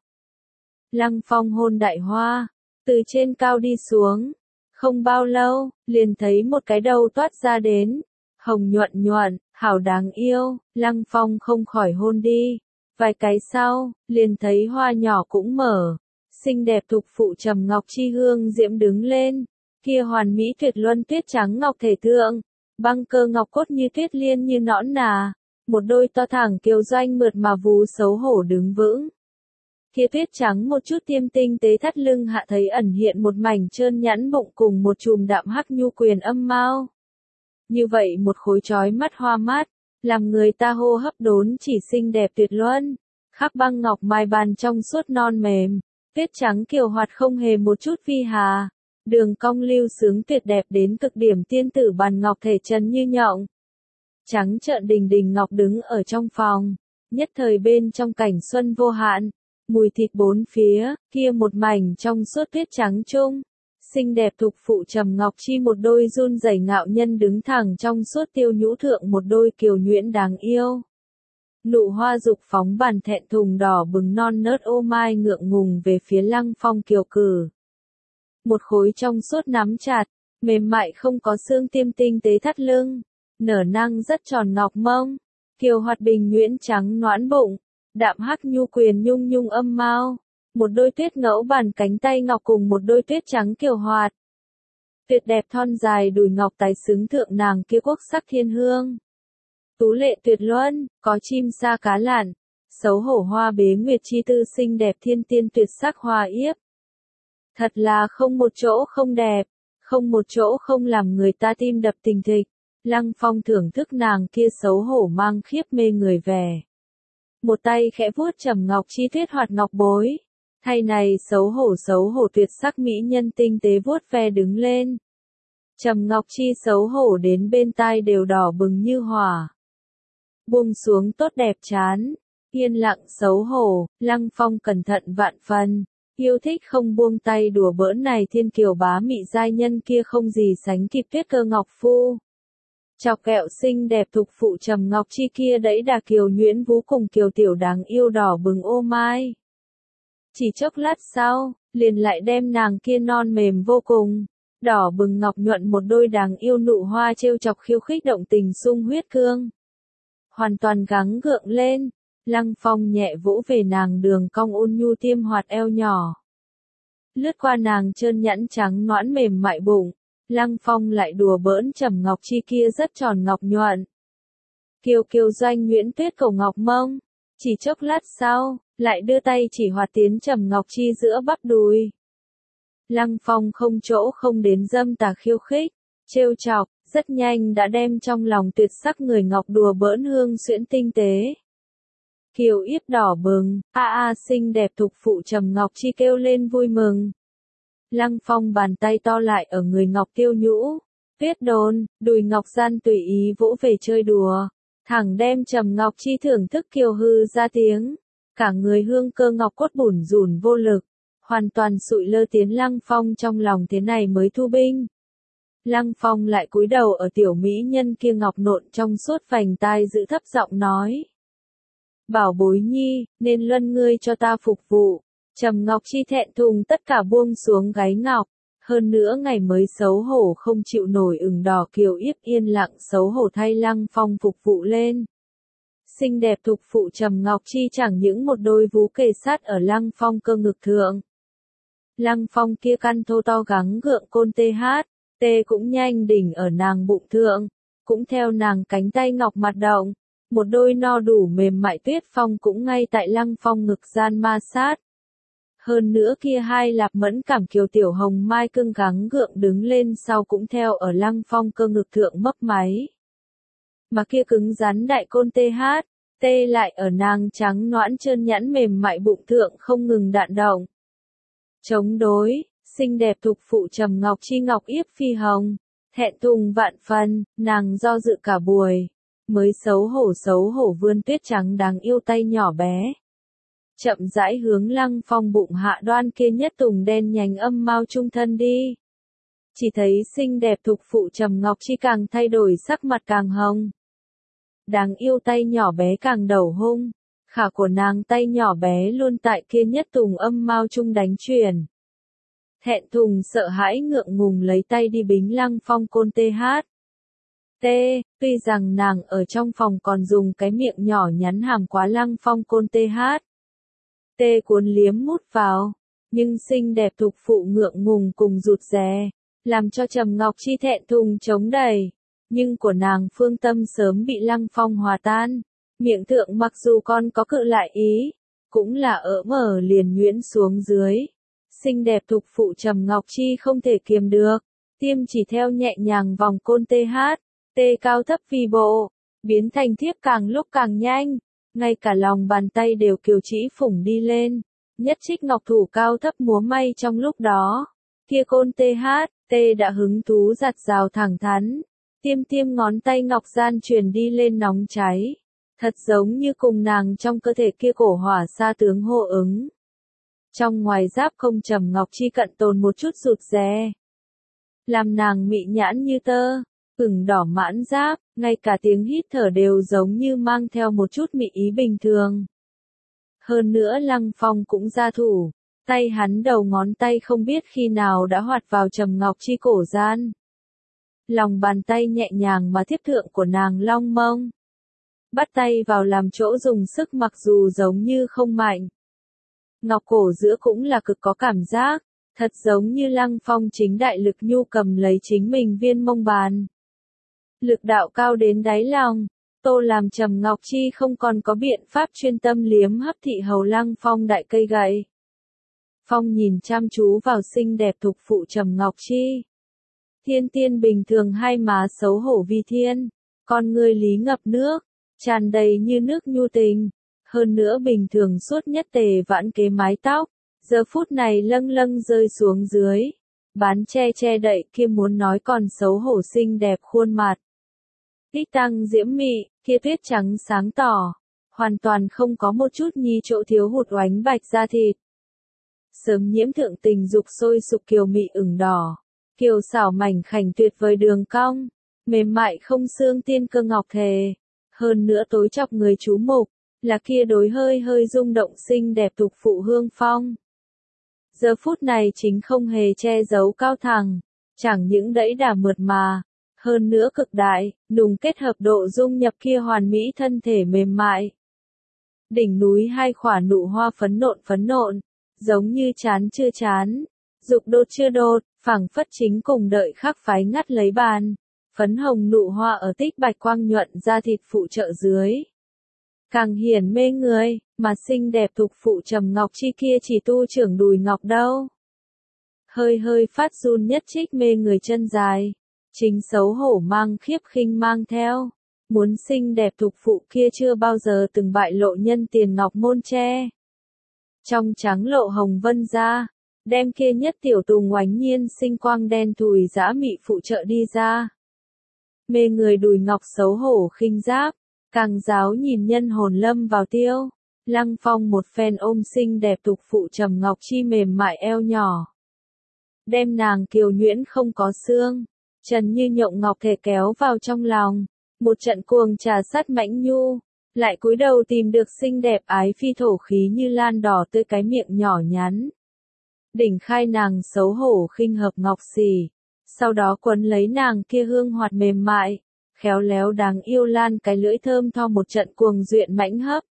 Lăng Phong hôn đại hoa, từ trên cao đi xuống, không bao lâu, liền thấy một cái đầu toát ra đến, hồng nhuận nhuận, hảo đáng yêu, Lăng Phong không khỏi hôn đi. Vài cái sau, liền thấy hoa nhỏ cũng mở. Xinh đẹp thục phụ trầm ngọc chi hương diễm đứng lên, kia hoàn mỹ tuyệt luân tuyết trắng ngọc thể thượng, băng cơ ngọc cốt như tuyết liên như nõn nà, một đôi to thẳng kiều doanh mượt mà vú xấu hổ đứng vững. Kia tuyết trắng một chút tiêm tinh tế thắt lưng hạ thấy ẩn hiện một mảnh trơn nhẵn bụng cùng một chùm đạm hắc nhu quyền âm mao. Như vậy một khối chói mắt hoa mát, làm người ta hô hấp đốn chỉ xinh đẹp tuyệt luân, khắc băng ngọc mai bàn trong suốt non mềm. Tuyết trắng kiều hoạt không hề một chút vi hà, đường cong lưu sướng tuyệt đẹp đến cực điểm, tiên tử bàn ngọc thể trần như nhộng. Trắng trợn đình đình ngọc đứng ở trong phòng, nhất thời bên trong cảnh xuân vô hạn, mùi thịt bốn phía, kia một mảnh trong suốt tuyết trắng chung. Xinh đẹp thục phụ trầm ngọc chi một đôi run rẩy ngạo nhân đứng thẳng trong suốt tiêu nhũ thượng một đôi kiều nhuyễn đáng yêu. Nụ hoa dục phóng bàn thẹn thùng đỏ bừng non nớt ô mai ngượng ngùng về phía Lăng Phong kiều cử. Một khối trong suốt nắm chặt, mềm mại không có xương tiêm tinh tế thắt lưng, nở năng rất tròn ngọc mông, kiều hoạt bình nhuyễn trắng noãn bụng, đạm hắc nhu quyền nhung nhung âm mao, một đôi tuyết ngẫu bàn cánh tay ngọc cùng một đôi tuyết trắng kiều hoạt. Tuyệt đẹp thon dài đùi ngọc tái xứng thượng nàng kia quốc sắc thiên hương. Tú lệ tuyệt luân, có chim sa cá lặn, xấu hổ hoa bế nguyệt chi tư xinh đẹp thiên tiên tuyệt sắc hoa yếp. Thật là không một chỗ không đẹp, không một chỗ không làm người ta tim đập tình thịch. Lăng Phong thưởng thức nàng kia xấu hổ mang khiếp mê người vẻ. Một tay khẽ vuốt trầm ngọc chi tuyết hoạt ngọc bối. Thay này xấu hổ xấu hổ tuyệt sắc mỹ nhân tinh tế vuốt ve đứng lên. Trầm ngọc chi xấu hổ đến bên tai đều đỏ bừng như hỏa. Buông xuống tốt đẹp chán, yên lặng xấu hổ, Lăng Phong cẩn thận vạn phần, yêu thích không buông tay đùa bỡn này thiên kiều bá mị giai nhân kia không gì sánh kịp tuyết cơ ngọc phu. Chọc kẹo xinh đẹp thục phụ trầm ngọc chi kia đẫy đà kiều nhuyễn vú cùng kiều tiểu đáng yêu đỏ bừng ô mai. Chỉ chốc lát sau, liền lại đem nàng kia non mềm vô cùng, đỏ bừng ngọc nhuận một đôi đáng yêu nụ hoa trêu chọc khiêu khích động tình sung huyết cương. Hoàn toàn gắng gượng lên, Lăng Phong nhẹ vỗ về nàng đường cong ôn nhu tiêm hoạt eo nhỏ. Lướt qua nàng trơn nhẵn trắng nõn mềm mại bụng, Lăng Phong lại đùa bỡn trầm ngọc chi kia rất tròn ngọc nhuận. Kiều kiều doanh nhuyễn tuyết cầu ngọc mông, chỉ chốc lát sau, lại đưa tay chỉ hoạt tiến trầm ngọc chi giữa bắp đùi. Lăng Phong không chỗ không đến dâm tà khiêu khích, trêu chọc, rất nhanh đã đem trong lòng tuyệt sắc người ngọc đùa bỡn hương xuyễn tinh tế. Kiều yếp đỏ bừng, a a xinh đẹp thục phụ trầm ngọc chi kêu lên vui mừng. Lăng Phong bàn tay to lại ở người ngọc tiêu nhũ, tuyết đồn, đùi ngọc gian tùy ý vỗ về chơi đùa, thẳng đem trầm ngọc chi thưởng thức kiều hư ra tiếng, cả người hương cơ ngọc cốt bủn rủn vô lực, hoàn toàn sụi lơ tiến Lăng Phong trong lòng thế này mới thu binh. Lăng Phong lại cúi đầu ở tiểu mỹ nhân kia ngọc nộn trong suốt vành tai giữ thấp giọng nói. Bảo bối nhi, nên luân ngươi cho ta phục vụ, Trầm Ngọc Chi thẹn thùng tất cả buông xuống gáy ngọc, hơn nữa ngày mới xấu hổ không chịu nổi ửng đỏ kiều yếp yên lặng xấu hổ thay Lăng Phong phục vụ lên. Xinh đẹp thục phụ Trầm Ngọc Chi chẳng những một đôi vú kề sát ở Lăng Phong cơ ngực thượng. Lăng Phong kia căn thô to gắng gượng côn tê hát, tê cũng nhanh đỉnh ở nàng bụng thượng, cũng theo nàng cánh tay ngọc mặt động, một đôi no đủ mềm mại tuyết phong cũng ngay tại Lăng Phong ngực gian ma sát. Hơn nữa kia hai lạp mẫn cảm kiều tiểu hồng mai cưng gắng gượng đứng lên sau cũng theo ở Lăng Phong cơ ngực thượng mấp máy. Mà kia cứng rắn đại côn tê hát, tê lại ở nàng trắng noãn trơn nhẵn mềm mại bụng thượng không ngừng đạn động. Chống đối, xinh đẹp thục phụ Trầm Ngọc Chi ngọc yếp phi hồng, thẹn thùng vạn phần, nàng do dự cả buổi, mới xấu hổ xấu hổ vươn tuyết trắng đáng yêu tay nhỏ bé. Chậm rãi hướng Lăng Phong bụng hạ đoan kia nhất tùng đen nhánh âm mau trung thân đi. Chỉ thấy xinh đẹp thục phụ Trầm Ngọc Chi càng thay đổi sắc mặt càng hồng. Đáng yêu tay nhỏ bé càng đầu hung, khả của nàng tay nhỏ bé luôn tại kia nhất tùng âm mau trung đánh chuyển. Thẹn thùng sợ hãi ngượng ngùng lấy tay đi bính Lăng Phong côn tê hát. Tê, tuy rằng nàng ở trong phòng còn dùng cái miệng nhỏ nhắn hàm quá Lăng Phong côn tê hát. Tê cuốn liếm mút vào, nhưng xinh đẹp thục phụ ngượng ngùng cùng rụt rè, làm cho Trầm Ngọc Chi thẹn thùng chống đẩy, nhưng của nàng phương tâm sớm bị Lăng Phong hòa tan, miệng thượng mặc dù con có cự lại ý, cũng là ở mở liền nhuyễn xuống dưới. Xinh đẹp thục phụ Trầm Ngọc Chi không thể kiềm được, tiêm chỉ theo nhẹ nhàng vòng côn tê hát, tê cao thấp vi bộ, biến thành thiếp càng lúc càng nhanh. Ngay cả lòng bàn tay đều kiều trĩ phủng đi lên, nhất trích ngọc thủ cao thấp múa may trong lúc đó. Kia côn tê hát, tê đã hứng thú giặt rào thẳng thắn, tiêm tiêm ngón tay ngọc gian truyền đi lên nóng cháy. Thật giống như cùng nàng trong cơ thể kia cổ hỏa sa tướng hô ứng. Trong ngoài giáp không Trầm Ngọc Chi cận tồn một chút rụt rè. Làm nàng mị nhãn như tơ. Ửng đỏ mãn giáp, ngay cả tiếng hít thở đều giống như mang theo một chút mị ý bình thường. Hơn nữa Lăng Phong cũng ra thủ, tay hắn đầu ngón tay không biết khi nào đã hoạt vào Trầm Ngọc Chi cổ gian. Lòng bàn tay nhẹ nhàng mà tiếp thượng của nàng long mông. Bắt tay vào làm chỗ dùng sức mặc dù giống như không mạnh. Ngọc cổ giữa cũng là cực có cảm giác, thật giống như Lăng Phong chính đại lực nhu cầm lấy chính mình viên mông bàn. Lực đạo cao đến đáy lòng, tô làm Trầm Ngọc Chi không còn có biện pháp chuyên tâm liếm hấp thị hầu Lăng Phong đại cây gậy. Phong nhìn chăm chú vào xinh đẹp thục phụ Trầm Ngọc Chi. Thiên tiên bình thường hai má xấu hổ vi thiên, con người lý ngập nước, tràn đầy như nước nhu tình, hơn nữa bình thường suốt nhất tề vãn kế mái tóc, giờ phút này lâng lâng rơi xuống dưới, bán che che đậy kia muốn nói còn xấu hổ xinh đẹp khuôn mặt. Tích tăng diễm mị, kia tuyết trắng sáng tỏ, hoàn toàn không có một chút nhi chỗ thiếu hụt oánh bạch da thịt. Sớm nhiễm thượng tình dục sôi sục kiều mị ửng đỏ, kiều xảo mảnh khảnh tuyệt vời đường cong, mềm mại không xương tiên cơ ngọc thề, hơn nữa tối chọc người chú mục, là kia đối hơi hơi rung động xinh đẹp thục phụ Hương Phong. Giờ phút này chính không hề che giấu cao thẳng, chẳng những đẫy đà mượt mà, hơn nữa cực đại, nùng kết hợp độ dung nhập kia hoàn mỹ thân thể mềm mại. Đỉnh núi hai khỏa nụ hoa phấn nộn phấn nộn, giống như chán chưa chán, dục đột chưa đột, phảng phất chính cùng đợi khắc phái ngắt lấy bàn. Phấn hồng nụ hoa ở tích bạch quang nhuận da thịt phụ trợ dưới. Càng hiển mê người, mà xinh đẹp thục phụ Trầm Ngọc Chi kia chỉ tu trưởng đùi ngọc đâu. Hơi hơi phát run nhất trích mê người chân dài. Chính xấu hổ mang khiếp khinh mang theo. Muốn xinh đẹp thục phụ kia chưa bao giờ từng bại lộ nhân tiền ngọc môn tre. Trong trắng lộ hồng vân ra, đem kia nhất tiểu tùng oánh nhiên sinh quang đen thùi dã mị phụ trợ đi ra. Mê người đùi ngọc xấu hổ khinh giáp, càng giáo nhìn nhân hồn lâm vào tiêu. Lăng Phong một phen ôm xinh đẹp thục phụ Trầm Ngọc Chi mềm mại eo nhỏ. Đem nàng kiều nhuyễn không có xương, trần như nhộng ngọc thể kéo vào trong lòng. Một trận cuồng trà sát mãnh nhu, lại cúi đầu tìm được xinh đẹp ái phi thổ khí như lan đỏ tươi cái miệng nhỏ nhắn. Đỉnh khai nàng xấu hổ khinh hợp ngọc xì, sau đó quấn lấy nàng kia hương hoạt mềm mại, khéo léo đáng yêu lan cái lưỡi thơm tho một trận cuồng duyện mãnh hấp.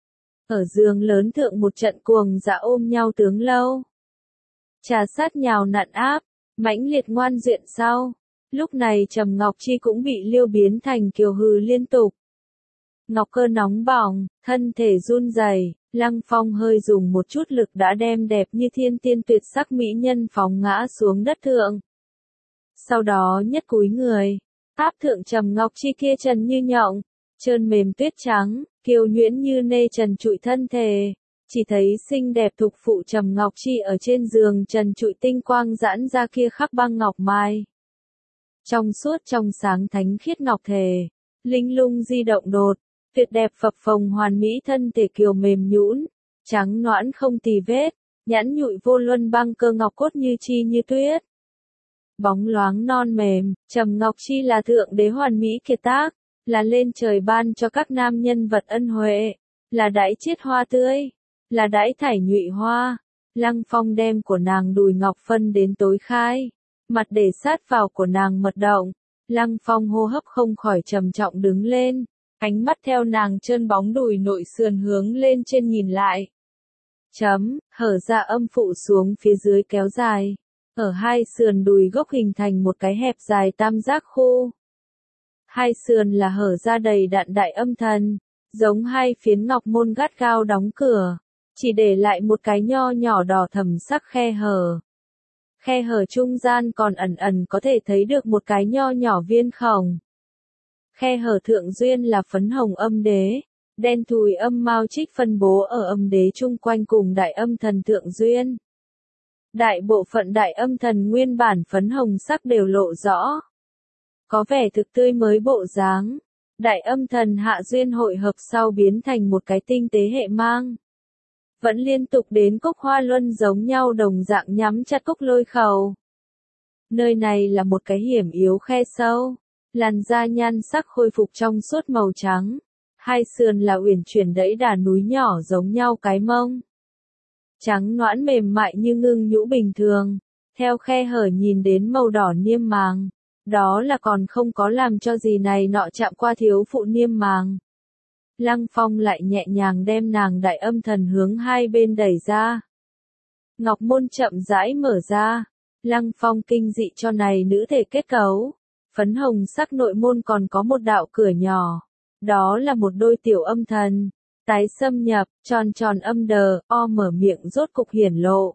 Ở giường lớn thượng một trận cuồng dã ôm nhau tướng lâu. Trà sát nhào nặn áp, mãnh liệt ngoan duyện sau. Lúc này Trầm Ngọc Chi cũng bị liêu biến thành kiều hừ liên tục. Ngọc cơ nóng bỏng, thân thể run rẩy, Lăng Phong hơi dùng một chút lực đã đem đẹp như thiên tiên tuyệt sắc mỹ nhân phóng ngã xuống đất thượng. Sau đó nhất cúi người, áp thượng Trầm Ngọc Chi kia trần như nhộng, trơn mềm tuyết trắng, kiều nhuyễn như nê trần trụi thân thể. Chỉ thấy xinh đẹp thục phụ Trầm Ngọc Chi ở trên giường trần trụi tinh quang giãn ra kia khắc băng ngọc mai. Trong suốt trong sáng thánh khiết ngọc thể, linh lung di động đột, tuyệt đẹp phập phồng hoàn mỹ thân thể kiều mềm nhũn, trắng nõn không tì vết, nhẵn nhụi vô luân băng cơ ngọc cốt như chi như tuyết. Bóng loáng non mềm, Trầm Ngọc Chi là thượng đế hoàn mỹ kiệt tác, là lên trời ban cho các nam nhân vật ân huệ, là đãi chiết hoa tươi, là đãi thải nhụy hoa. Lăng Phong đem của nàng đùi ngọc phân đến tối khai, mặt để sát vào của nàng mật động. Lăng Phong hô hấp không khỏi trầm trọng đứng lên, ánh mắt theo nàng trơn bóng đùi nội sườn hướng lên trên nhìn lại. Chấm, hở ra âm phụ xuống phía dưới kéo dài, ở hai sườn đùi gốc hình thành một cái hẹp dài tam giác khu. Hai sườn là hở ra đầy đặn đại âm thần, giống hai phiến ngọc môn gắt gao đóng cửa, chỉ để lại một cái nho nhỏ đỏ thẫm sắc khe hở. Khe hở trung gian còn ẩn ẩn có thể thấy được một cái nho nhỏ viên khổng. Khe hở thượng duyên là phấn hồng âm đế, đen thùi âm mao trích phân bố ở âm đế chung quanh cùng đại âm thần thượng duyên. Đại bộ phận đại âm thần nguyên bản phấn hồng sắc đều lộ rõ, có vẻ thực tươi mới bộ dáng. Đại âm thần hạ duyên hội hợp sau biến thành một cái tinh tế hệ mang. Vẫn liên tục đến cốc hoa luân giống nhau đồng dạng nhắm chặt cốc lôi khẩu. Nơi này là một cái hiểm yếu khe sâu, làn da nhan sắc khôi phục trong suốt màu trắng. Hai sườn là uyển chuyển đẫy đà núi nhỏ giống nhau cái mông. Trắng nõn mềm mại như ngưng nhũ bình thường, theo khe hở nhìn đến màu đỏ niêm màng. Đó là còn không có làm cho gì này nọ chạm qua thiếu phụ niêm màng. Lăng Phong lại nhẹ nhàng đem nàng đại âm thần hướng hai bên đẩy ra. Ngọc môn chậm rãi mở ra. Lăng Phong kinh dị cho này nữ thể kết cấu. Phấn hồng sắc nội môn còn có một đạo cửa nhỏ. Đó là một đôi tiểu âm thần. Tái xâm nhập, tròn tròn âm đờ, o mở miệng rốt cục hiển lộ.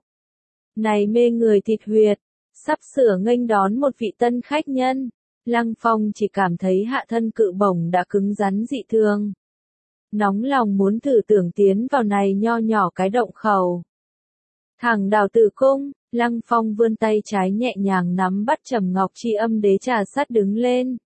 Này mê người thịt huyệt. Sắp sửa nghênh đón một vị tân khách nhân. Lăng Phong chỉ cảm thấy hạ thân cự bổng đã cứng rắn dị thường. Nóng lòng muốn thử tưởng tiến vào này nho nhỏ cái động khẩu. Thẳng đào tử cung, Lăng Phong vươn tay trái nhẹ nhàng nắm bắt Trầm Ngọc Chi âm đế trà sát đứng lên.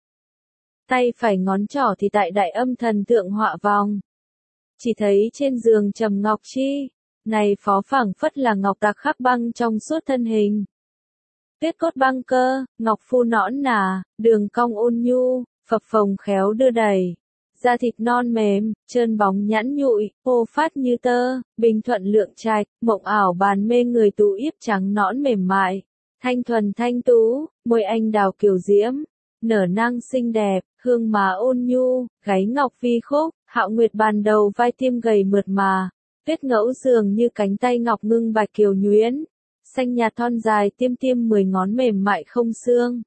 Tay phải ngón trỏ thì tại đại âm thần thượng họa vòng. Chỉ thấy trên giường Trầm Ngọc Chi, này phó phảng phất là ngọc tạc khắc băng trong suốt thân hình. Tuyết cốt băng cơ, ngọc phu nõn nà, đường cong ôn nhu, phập phồng khéo đưa đẩy. Da thịt non mềm, trơn bóng nhẵn nhụi, phô phát như tơ, bình thuận lượng trạch, mộng ảo bàn mê người tú yếp trắng nõn mềm mại. Thanh thuần thanh tú, môi anh đào kiều diễm, nở nang xinh đẹp, hương má ôn nhu, gáy ngọc vi khúc, hạo nguyệt bàn đầu vai tiêm gầy mượt mà. Tuyết ngẫu dường như cánh tay ngọc ngưng bạch kiều nhuyễn. Xanh nhạt thon dài tiêm tiêm mười ngón mềm mại không xương.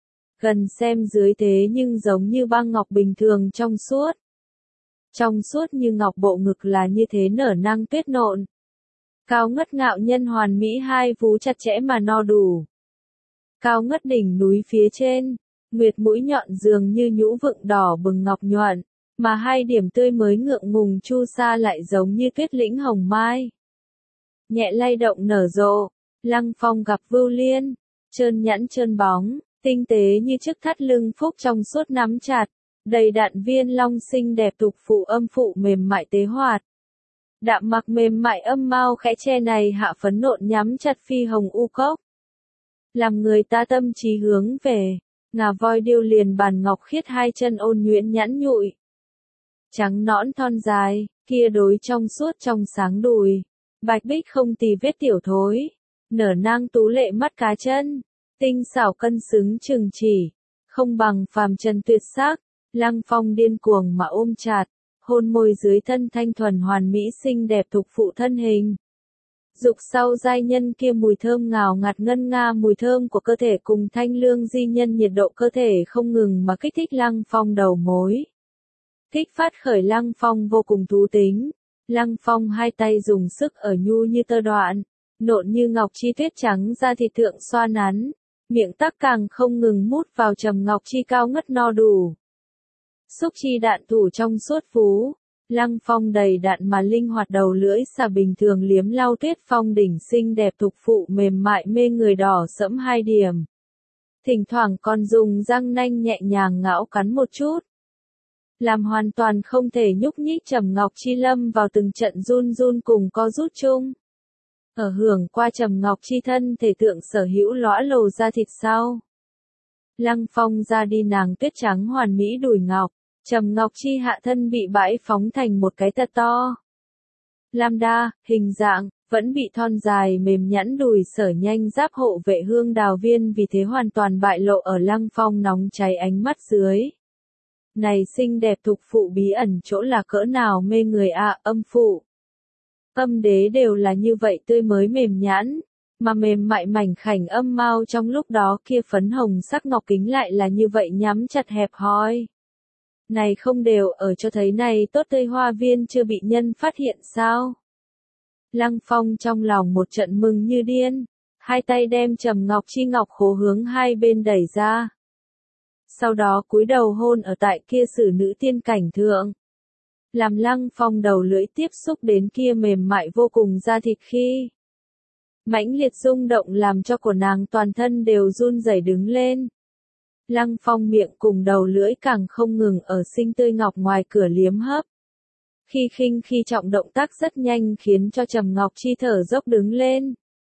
Gần xem dưới thế nhưng giống như băng ngọc bình thường trong suốt. Trong suốt như ngọc bộ ngực là như thế nở năng tuyết nộn. Cao ngất ngạo nhân hoàn mỹ hai vú chặt chẽ mà no đủ. Cao ngất đỉnh núi phía trên, nguyệt mũi nhọn dường như nhũ vựng đỏ bừng ngọc nhuận, mà hai điểm tươi mới ngượng ngùng chu sa lại giống như tuyết lĩnh hồng mai. Nhẹ lay động nở rộ. Lăng Phong gặp Vưu Liên, trơn nhẵn trơn bóng, tinh tế như chiếc thắt lưng phúc trong suốt nắm chặt, đầy đặn viên long xinh đẹp tục phụ âm phụ mềm mại tế hoạt. Đạm mặc mềm mại âm mau khẽ che này hạ phấn nộn nhắm chặt phi hồng u cốc. Làm người ta tâm trí hướng về, ngà voi điêu liền bàn ngọc khiết hai chân ôn nhuyễn nhẵn nhụi. trắng nõn thon dài, kia đối trong suốt trong sáng đùi, bạch bích không tì vết tiểu thối, nở nang tú lệ mắt cá chân, tinh xảo cân xứng chừng chỉ, không bằng phàm trần tuyệt sắc, Lăng Phong điên cuồng mà ôm chặt, hôn môi dưới thân thanh thuần hoàn mỹ xinh đẹp thục phụ thân hình. Dục sau giai nhân kia mùi thơm ngào ngạt ngân nga mùi thơm của cơ thể cùng thanh lương di nhân nhiệt độ cơ thể không ngừng mà kích thích Lăng Phong đầu mối. Kích phát khởi Lăng Phong vô cùng thú tính. Lăng Phong hai tay dùng sức ở nhu như tơ đoạn, nộn như ngọc chi tuyết trắng da thịt thượng xoa nắn, miệng tắc càng không ngừng mút vào trầm ngọc chi cao ngất no đủ. Xúc chi đạn thủ trong suốt phú, Lăng Phong đầy đạn mà linh hoạt đầu lưỡi xà bình thường liếm lau tuyết phong đỉnh xinh đẹp thục phụ mềm mại mê người đỏ sẫm hai điểm. Thỉnh thoảng còn dùng răng nanh nhẹ nhàng ngão cắn một chút. Làm hoàn toàn không thể nhúc nhích trầm ngọc chi lâm vào từng trận run run cùng co rút chung. Ở hưởng qua trầm ngọc chi thân thể tượng sở hữu lõa lồ ra thịt sau. Lăng Phong ra đi nàng tuyết trắng hoàn mỹ đùi ngọc, trầm ngọc chi hạ thân bị bãi phóng thành một cái tật to. Lambda, hình dạng, vẫn bị thon dài mềm nhẵn đùi sở nhanh giáp hộ vệ hương đào viên vì thế hoàn toàn bại lộ ở Lăng Phong nóng cháy ánh mắt dưới. Này xinh đẹp thục phụ bí ẩn chỗ là cỡ nào mê người ạ, à, âm phụ. Âm đế đều là như vậy tươi mới mềm nhãn, mà mềm mại mảnh khảnh âm mao trong lúc đó kia phấn hồng sắc ngọc kính lại là như vậy nhắm chặt hẹp hòi. Này không đều ở cho thấy này tốt tươi hoa viên chưa bị nhân phát hiện sao. Lăng Phong trong lòng một trận mừng như điên, hai tay đem trầm ngọc chi ngọc khố hướng hai bên đẩy ra. Sau đó cúi đầu hôn ở tại kia xử nữ tiên cảnh thượng. Làm Lăng Phong đầu lưỡi tiếp xúc đến kia mềm mại vô cùng da thịt khi. Mãnh liệt rung động làm cho của nàng toàn thân đều run rẩy đứng lên. Lăng Phong miệng cùng đầu lưỡi càng không ngừng ở xinh tươi ngọc ngoài cửa liếm hấp. Khi khinh khi trọng động tác rất nhanh khiến cho trầm ngọc chi thở dốc đứng lên.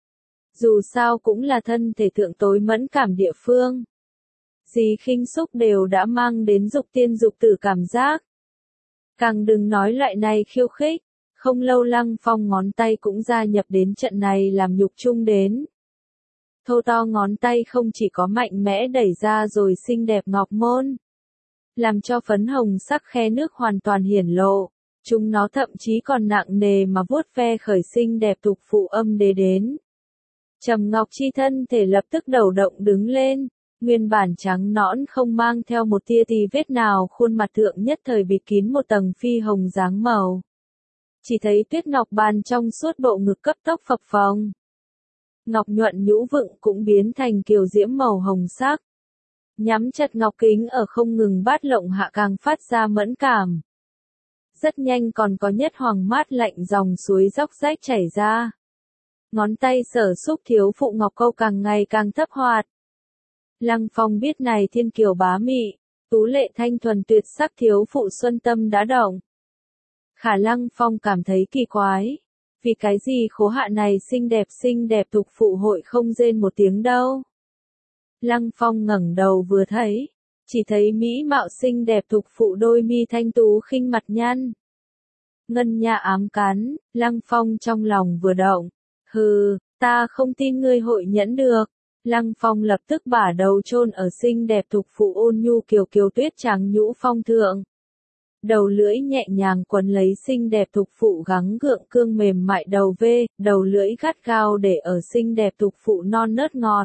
Dù sao cũng là thân thể thượng tối mẫn cảm địa phương. Gì khinh xúc đều đã mang đến dục tiên dục tử cảm giác. Càng đừng nói loại này khiêu khích, không lâu Lăng Phong ngón tay cũng gia nhập đến trận này làm nhục chung đến. Thô to ngón tay không chỉ có mạnh mẽ đẩy ra rồi xinh đẹp ngọc môn, làm cho phấn hồng sắc khe nước hoàn toàn hiển lộ, chúng nó thậm chí còn nặng nề mà vuốt ve khởi xinh đẹp thục phụ âm đế đến. Trầm ngọc chi thân thể lập tức đầu động đứng lên. Nguyên bản trắng nõn không mang theo một tia tì vết nào khuôn mặt thượng nhất thời bịt kín một tầng phi hồng dáng màu. Chỉ thấy tuyết ngọc bàn trong suốt bộ ngực cấp tốc phập phồng. Ngọc nhuận nhũ vựng cũng biến thành kiều diễm màu hồng sắc. Nhắm chặt ngọc kính ở không ngừng bát lộng hạ càng phát ra mẫn cảm. Rất nhanh còn có nhất hoàng mát lạnh dòng suối róc rách chảy ra. Ngón tay sở xúc thiếu phụ ngọc câu càng ngày càng thấp hoạt. Lăng Phong biết này thiên kiều bá mị, tú lệ thanh thuần tuyệt sắc thiếu phụ xuân tâm đã động. Khả Lăng Phong cảm thấy kỳ quái, vì cái gì khố hạ này xinh đẹp xinh đẹp thục phụ hội không rên một tiếng đâu. Lăng Phong ngẩng đầu vừa thấy, chỉ thấy mỹ mạo xinh đẹp thục phụ đôi mi thanh tú khinh mặt nhăn. Ngân nha ám cắn, Lăng Phong trong lòng vừa động, hừ, ta không tin ngươi hội nhẫn được. Lăng Phong lập tức bả đầu chôn ở xinh đẹp thục phụ ôn nhu kiều kiều tuyết trắng nhũ phong thượng. Đầu lưỡi nhẹ nhàng quấn lấy xinh đẹp thục phụ gắng gượng cương mềm mại đầu vê, đầu lưỡi gắt gao để ở xinh đẹp thục phụ non nớt ngọt.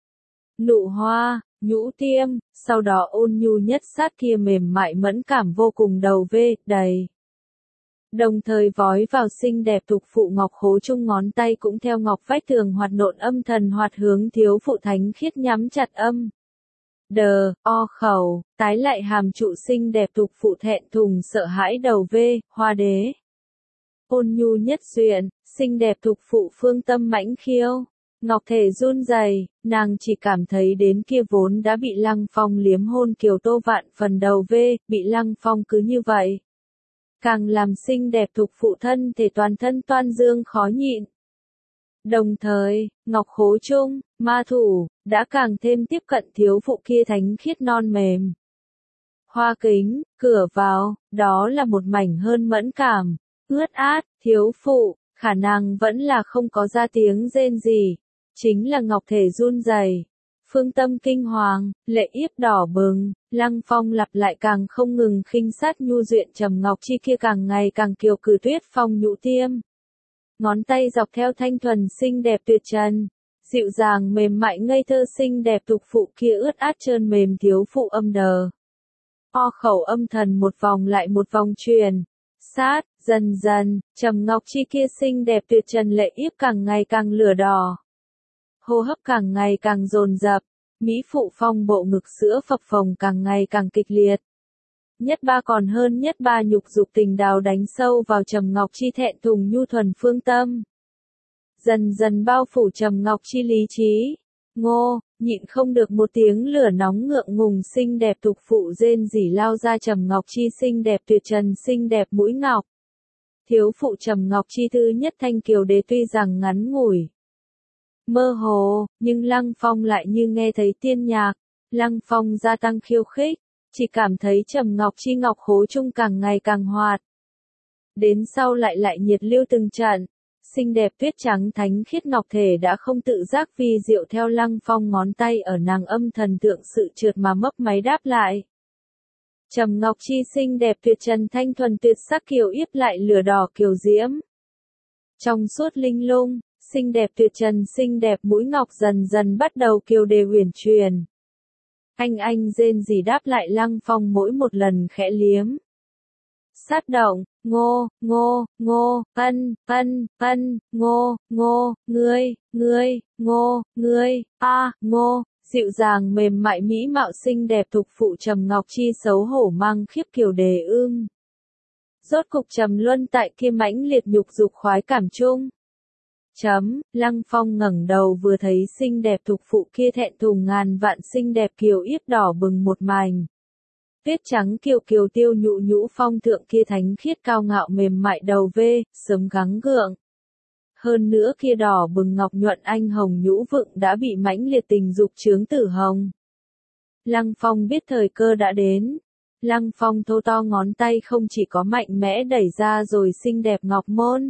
Nụ hoa, nhũ tiêm, sau đó ôn nhu nhất sát kia mềm mại mẫn cảm vô cùng đầu vê, đầy. Đồng thời vói vào xinh đẹp thục phụ ngọc khố chung ngón tay cũng theo ngọc vách tường hoạt nộn âm thần hoạt hướng thiếu phụ thánh khiết nhắm chặt âm. Đờ, o khẩu, tái lại hàm trụ xinh đẹp thục phụ thẹn thùng sợ hãi đầu vê, hoa đế. Ôn nhu nhất duyện, xinh đẹp thục phụ phương tâm mãnh khiêu. Ngọc thể run rẩy, nàng chỉ cảm thấy đến kia vốn đã bị Lăng Phong liếm hôn kiều tô vạn phần đầu vê, bị Lăng Phong cứ như vậy. Càng làm xinh đẹp thục phụ thân thể toàn thân toan dương khó nhịn. Đồng thời, ngọc khố chung, ma thủ, đã càng thêm tiếp cận thiếu phụ kia thánh khiết non mềm. Hoa kính, cửa vào, đó là một mảnh hơn mẫn cảm, ướt át, thiếu phụ, khả năng vẫn là không có ra tiếng rên gì, chính là ngọc thể run rẩy. Phương tâm kinh hoàng, lệ yếp đỏ bừng, Lăng Phong lặp lại càng không ngừng khinh sát nhu duyện Trầm Ngọc Chi kia càng ngày càng kiều cử tuyết phong nhũ tiêm. Ngón tay dọc theo thanh thuần xinh đẹp tuyệt trần, dịu dàng mềm mại ngây thơ xinh đẹp tục phụ kia ướt át trơn mềm thiếu phụ âm đờ. O khẩu âm thần một vòng lại một vòng truyền, sát, dần dần, Trầm Ngọc Chi kia xinh đẹp tuyệt trần lệ yếp càng ngày càng lửa đỏ. Hô hấp càng ngày càng dồn dập, mỹ phụ phong bộ ngực sữa phập phồng càng ngày càng kịch liệt. Nhất ba còn hơn nhất ba nhục dục tình đào đánh sâu vào Trầm Ngọc Chi thẹn thùng nhu thuần phương tâm. Dần dần bao phủ Trầm Ngọc Chi lý trí. Ngô, nhịn không được một tiếng lửa nóng ngượng ngùng xinh đẹp tục phụ rên rỉ lao ra Trầm Ngọc Chi xinh đẹp tuyệt trần xinh đẹp mũi ngọc. Thiếu phụ Trầm Ngọc Chi thứ nhất thanh kiều đế tuy rằng ngắn ngủi, mơ hồ, nhưng Lăng Phong lại như nghe thấy tiên nhạc. Lăng Phong gia tăng khiêu khích, chỉ cảm thấy Trầm Ngọc Chi ngọc hố chung càng ngày càng hoạt. Đến sau lại lại nhiệt lưu từng trận, xinh đẹp tuyết trắng thánh khiết ngọc thể đã không tự giác vi diệu theo Lăng Phong ngón tay ở nàng âm thần tượng sự trượt mà mấp máy đáp lại. Trầm Ngọc Chi xinh đẹp tuyệt trần thanh thuần tuyệt sắc kiều yếp lại lửa đỏ kiều diễm. Trong suốt linh lung, xinh đẹp tuyệt trần xinh đẹp mũi ngọc dần dần bắt đầu kiều đề huyền truyền. Anh anh rên rỉ đáp lại Lăng Phong mỗi một lần khẽ liếm. Sát động, ngô, ngô, ngô, ân, ân, ân, ngô, ngô, ngươi, ngươi, ngô, ngươi, a, ngô, dịu dàng mềm mại mỹ mạo xinh đẹp thục phụ Trầm Ngọc Chi xấu hổ mang khiếp kiều đề ưm. Rốt cục trầm luân tại kia mãnh liệt nhục dục khoái cảm chung. Chấm, Lăng Phong ngẩng đầu vừa thấy xinh đẹp thục phụ kia thẹn thùng ngàn vạn xinh đẹp kiều yếp đỏ bừng một mảnh. Tuyết trắng kiều kiều tiêu nhũ nhũ phong thượng kia thánh khiết cao ngạo mềm mại đầu vê, sớm gắng gượng. Hơn nữa kia đỏ bừng ngọc nhuận anh hồng nhũ vựng đã bị mãnh liệt tình dục chướng tử hồng. Lăng Phong biết thời cơ đã đến. Lăng Phong thô to ngón tay không chỉ có mạnh mẽ đẩy ra rồi xinh đẹp ngọc môn,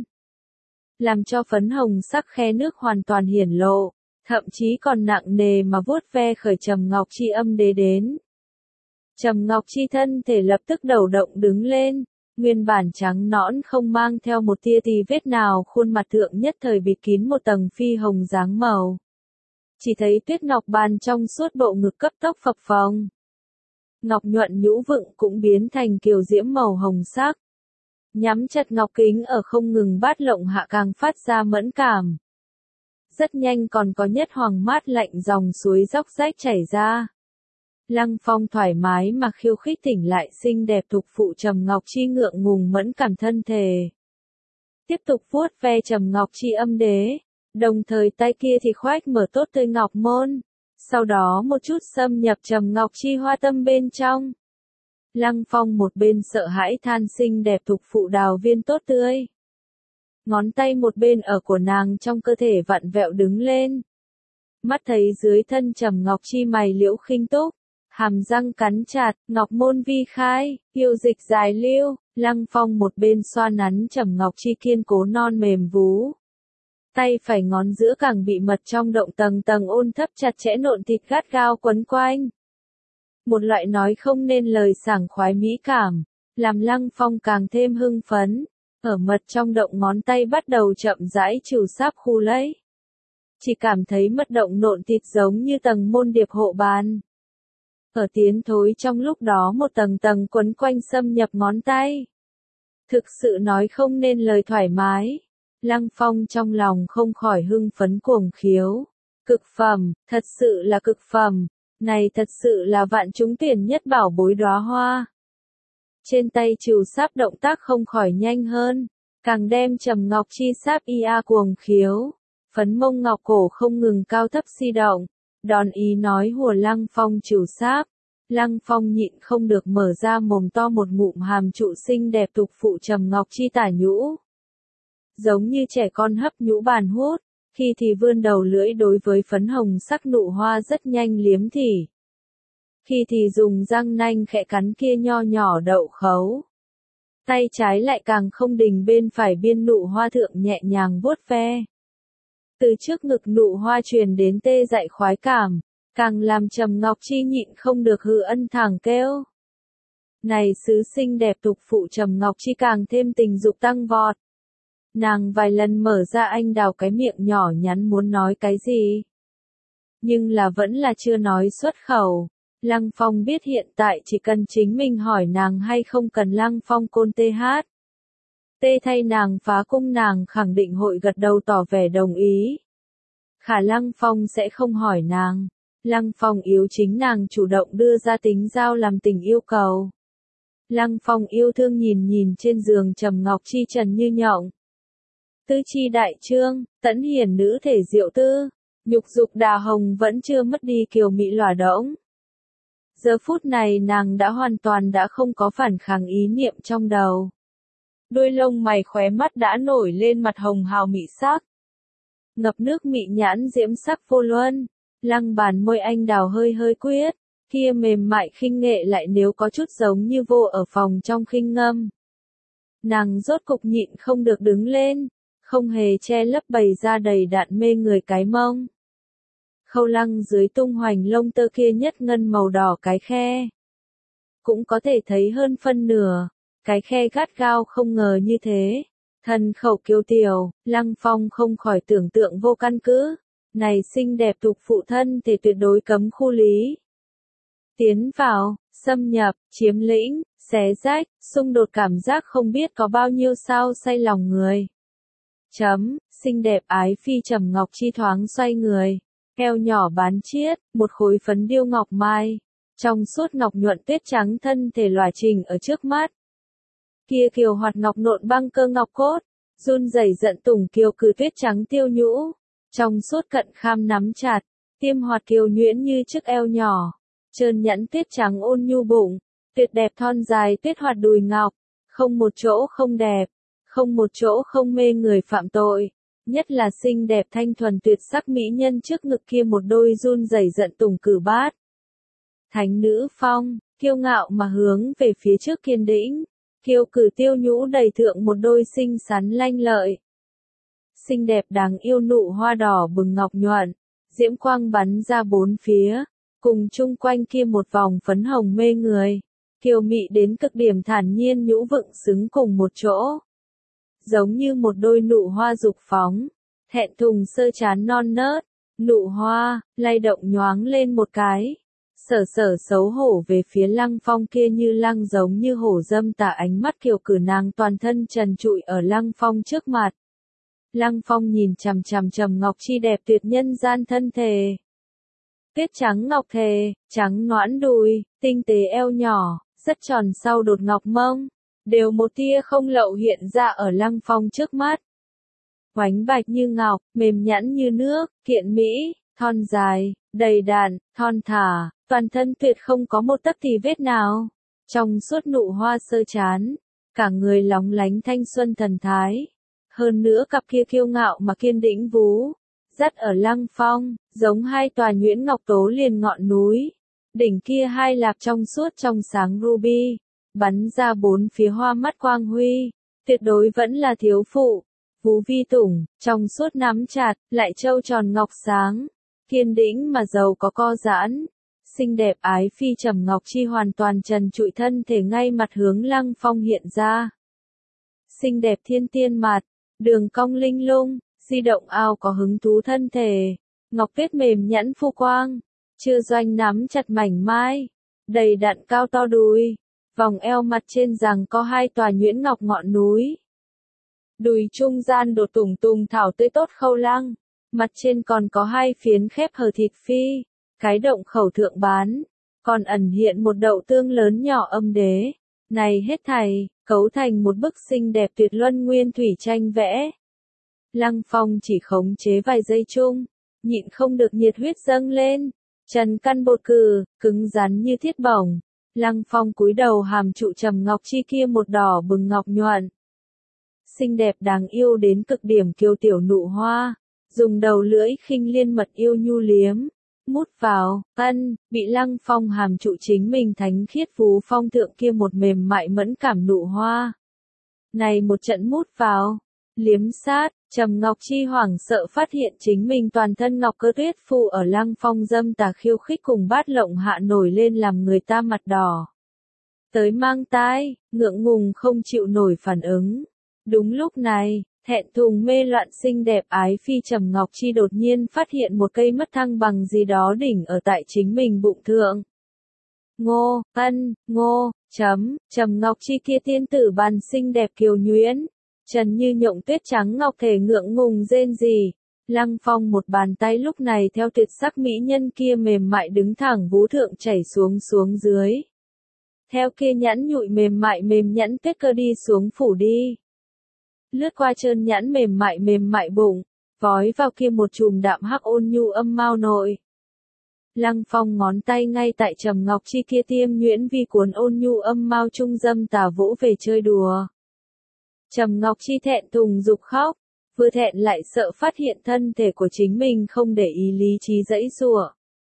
làm cho phấn hồng sắc khe nước hoàn toàn hiển lộ, thậm chí còn nặng nề mà vuốt ve khởi Trầm Ngọc Chi âm đế đến. Trầm Ngọc Chi thân thể lập tức đầu động đứng lên, nguyên bản trắng nõn không mang theo một tia tì vết nào khuôn mặt thượng nhất thời bịt kín một tầng phi hồng dáng màu. Chỉ thấy tuyết ngọc bàn trong suốt bộ ngực cấp tốc phập phồng. Ngọc nhuận nhũ vựng cũng biến thành kiều diễm màu hồng sắc. Nhắm chặt ngọc kính ở không ngừng bát lộng hạ càng phát ra mẫn cảm. Rất nhanh còn có nhất hoàng mát lạnh dòng suối róc rách chảy ra. Lăng Phong thoải mái mà khiêu khích tỉnh lại xinh đẹp thục phụ Trầm Ngọc Chi ngượng ngùng mẫn cảm thân thể. Tiếp tục vuốt ve Trầm Ngọc Chi âm đế, đồng thời tay kia thì khoách mở tốt tươi ngọc môn, sau đó một chút xâm nhập Trầm Ngọc Chi hoa tâm bên trong. Lăng Phong một bên sợ hãi than xinh đẹp thục phụ đào viên tốt tươi. Ngón tay một bên ở của nàng trong cơ thể vặn vẹo đứng lên. Mắt thấy dưới thân Trầm Ngọc Chi mày liễu khinh túc, hàm răng cắn chặt, ngọc môn vi khai, yêu dịch dài lưu, Lăng Phong một bên xoa nắn Trầm Ngọc Chi kiên cố non mềm vú. Tay phải ngón giữa càng bị mật trong động tầng tầng ôn thấp chặt chẽ nộn thịt gắt gao quấn quanh. Một loại nói không nên lời sảng khoái mỹ cảm, làm Lăng Phong càng thêm hưng phấn, ở mật trong động ngón tay bắt đầu chậm rãi trừ sáp khu lấy. Chỉ cảm thấy mật động nộn thịt giống như tầng môn điệp hộ bàn. Ở tiến thối trong lúc đó một tầng tầng quấn quanh xâm nhập ngón tay. Thực sự nói không nên lời thoải mái. Lăng Phong trong lòng không khỏi hưng phấn cuồng khiếu. Cực phẩm, thật sự là cực phẩm. Này thật sự là vạn chúng tiền nhất bảo bối đóa hoa. Trên tay trừ sáp động tác không khỏi nhanh hơn. Càng đem Trầm Ngọc Chi sáp ia cuồng khiếu. Phấn mông ngọc cổ không ngừng cao thấp si động. Đòn ý nói hùa Lăng Phong trừ sáp. Lăng Phong nhịn không được mở ra mồm to một ngụm hàm trụ xinh đẹp tục phụ Trầm Ngọc Chi tả nhũ. Giống như trẻ con hấp nhũ bàn hút, khi thì vươn đầu lưỡi đối với phấn hồng sắc nụ hoa rất nhanh liếm thì. khi thì dùng răng nanh khẽ cắn kia nho nhỏ đậu khấu. Tay trái lại càng không đình bên phải biên nụ hoa thượng nhẹ nhàng vuốt ve. Từ trước ngực nụ hoa truyền đến tê dại khoái cảm, càng làm Trầm Ngọc Chi nhịn không được hừ ân thẳng kêu. Này sứ xinh đẹp tục phụ Trầm Ngọc Chi càng thêm tình dục tăng vọt. Nàng vài lần mở ra anh đào cái miệng nhỏ nhắn muốn nói cái gì. Nhưng là vẫn là chưa nói xuất khẩu. Lăng Phong biết hiện tại chỉ cần chính mình hỏi nàng hay không cần Lăng Phong côn tê hát. Tê thay nàng phá cung nàng khẳng định hội gật đầu tỏ vẻ đồng ý. Khả Lăng Phong sẽ không hỏi nàng. Lăng Phong yếu chính nàng chủ động đưa ra tính giao làm tình yêu cầu. Lăng Phong yêu thương nhìn nhìn trên giường Trầm Ngọc Chi trần như nhộng. Tư chi đại trương, tẫn hiển nữ thể diệu tư, nhục dục đà hồng vẫn chưa mất đi kiều mỹ lòa đỗng. Giờ phút này nàng đã hoàn toàn đã không có phản kháng ý niệm trong đầu. Đôi lông mày khóe mắt đã nổi lên mặt hồng hào mị sắc. Ngập nước mị nhãn diễm sắc vô luân, lăng bàn môi anh đào hơi hơi quyết, kia mềm mại khinh nghệ lại nếu có chút giống như vô ở phòng trong khinh ngâm. Nàng rốt cục nhịn không được đứng lên, không hề che lấp bày ra đầy đặn mê người cái mông. Khâu lăng dưới tung hoành lông tơ kia nhất ngân màu đỏ cái khe. Cũng có thể thấy hơn phân nửa, cái khe gắt gao không ngờ như thế. Thân khẩu kiêu tiểu, Lăng Phong không khỏi tưởng tượng vô căn cứ. Này xinh đẹp tục phụ thân thể tuyệt đối cấm khu lý. Tiến vào, xâm nhập, chiếm lĩnh, xé rách, xung đột cảm giác không biết có bao nhiêu sao say lòng người. Chấm, xinh đẹp ái phi Trầm Ngọc Chi thoáng xoay người. Eo nhỏ bán chiết, một khối phấn điêu ngọc mai. Trong suốt ngọc nhuận tuyết trắng thân thể lòa trình ở trước mắt. Kia kiều hoạt ngọc nộn băng cơ ngọc cốt. Run rẩy giận tùng kiều cử tuyết trắng tiêu nhũ. Trong suốt cận kham nắm chặt. Tiêm hoạt kiều nhuyễn như chiếc eo nhỏ. Trơn nhẵn tuyết trắng ôn nhu bụng. Tuyệt đẹp thon dài tuyết hoạt đùi ngọc. Không một chỗ không đẹp. Không một chỗ không mê người phạm tội. Nhất là xinh đẹp thanh thuần tuyệt sắc mỹ nhân trước ngực kia một đôi run rẩy giận tùng cử bát. Thánh nữ phong, kiêu ngạo mà hướng về phía trước kiên đĩnh, kiêu cử tiêu nhũ đầy thượng một đôi xinh xắn lanh lợi. Xinh đẹp đáng yêu nụ hoa đỏ bừng ngọc nhuận, diễm quang bắn ra bốn phía, cùng chung quanh kia một vòng phấn hồng mê người, kiều mị đến cực điểm thản nhiên nhũ vựng xứng cùng một chỗ. Giống như một đôi nụ hoa dục phóng, thẹn thùng sơ chán non nớt, nụ hoa, lay động nhoáng lên một cái. Sở sở xấu hổ về phía Lăng Phong kia như lăng giống như hổ dâm tà ánh mắt kiều cử nàng toàn thân trần trụi ở Lăng Phong trước mặt. Lăng Phong nhìn chằm chằm Trầm Ngọc Chi đẹp tuyệt nhân gian thân thể. Tuyết trắng ngọc thề, trắng noãn đùi, tinh tế eo nhỏ, rất tròn sau đột ngọc mông. Đều một tia không lậu hiện ra ở Lăng Phong trước mắt. Oánh bạch như ngọc, mềm nhẵn như nước, kiện mỹ, thon dài, đầy đặn, thon thả, toàn thân tuyệt không có một tấc tì vết nào. Trong suốt nụ hoa sơ chán, cả người lóng lánh thanh xuân thần thái. Hơn nữa cặp kia kiêu ngạo mà kiên định vú, dắt ở Lăng Phong, giống hai tòa nhuyễn ngọc tố liền ngọn núi. Đỉnh kia hai lạp trong suốt trong sáng ruby. Bắn ra bốn phía hoa mắt quang huy, tuyệt đối vẫn là thiếu phụ, vú vi tủng, trong suốt nắm chặt, lại trâu tròn ngọc sáng, kiên đĩnh mà giàu có co giãn, xinh đẹp ái phi Trầm Ngọc Chi hoàn toàn trần trụi thân thể ngay mặt hướng Lăng Phong hiện ra. Xinh đẹp thiên tiên mặt, đường cong linh lung, di động ao có hứng thú thân thể, ngọc tuyết mềm nhẵn phu quang, chưa doanh nắm chặt mảnh mai, đầy đặn cao to đùi. Vòng eo mặt trên rằng có hai tòa nhuyễn ngọc ngọn núi. Đùi trung gian đột tùng tùng thảo tươi tốt khâu lăng. Mặt trên còn có hai phiến khép hờ thịt phi. Cái động khẩu thượng bán. Còn ẩn hiện một đậu tương lớn nhỏ âm đế. Này hết thảy, cấu thành một bức xinh đẹp tuyệt luân nguyên thủy tranh vẽ. Lăng Phong chỉ khống chế vài giây chung. Nhịn không được nhiệt huyết dâng lên. Trần căn bột cừ, cứng rắn như thiết bổng. Lăng Phong cúi đầu hàm trụ Trầm Ngọc Chi kia một đỏ bừng ngọc nhuận. Xinh đẹp đáng yêu đến cực điểm kiêu tiểu nụ hoa, dùng đầu lưỡi khinh liên mật yêu nhu liếm, mút vào, ân, bị Lăng Phong hàm trụ chính mình thánh khiết phú phong thượng kia một mềm mại mẫn cảm nụ hoa. Này một trận mút vào, liếm sát, Trầm Ngọc Chi hoảng sợ phát hiện chính mình toàn thân ngọc cơ tuyết phụ ở Lăng Phong dâm tà khiêu khích cùng bát lộng hạ nổi lên làm người ta mặt đỏ. Tới mang tai, ngượng ngùng không chịu nổi phản ứng. Đúng lúc này, thẹn thùng mê loạn xinh đẹp ái phi Trầm Ngọc Chi đột nhiên phát hiện một cây mất thăng bằng gì đó đỉnh ở tại chính mình bụng thượng. Ngô, ân, ngô, chấm, Trầm Ngọc Chi kia tiên tử bàn xinh đẹp kiều nhuyễn, trần như nhộng tuyết trắng ngọc thể ngượng ngùng rên rỉ. Lăng Phong một bàn tay lúc này theo tuyệt sắc mỹ nhân kia mềm mại đứng thẳng vú thượng chảy xuống xuống dưới. Theo kia nhẵn nhụi mềm mại mềm nhẵn tuyết cơ đi xuống phủ đi. Lướt qua trơn nhẵn mềm mại mềm mại bụng, vói vào kia một chùm đạm hắc ôn nhu âm mao nội. Lăng Phong ngón tay ngay tại Trầm Ngọc Chi kia tiêm nhuyễn vi cuốn ôn nhu âm mao trung dâm tà vỗ về chơi đùa. Trầm Ngọc Chi thẹn thùng dục khóc, vừa thẹn lại sợ phát hiện thân thể của chính mình không để ý lý trí dãy giụa.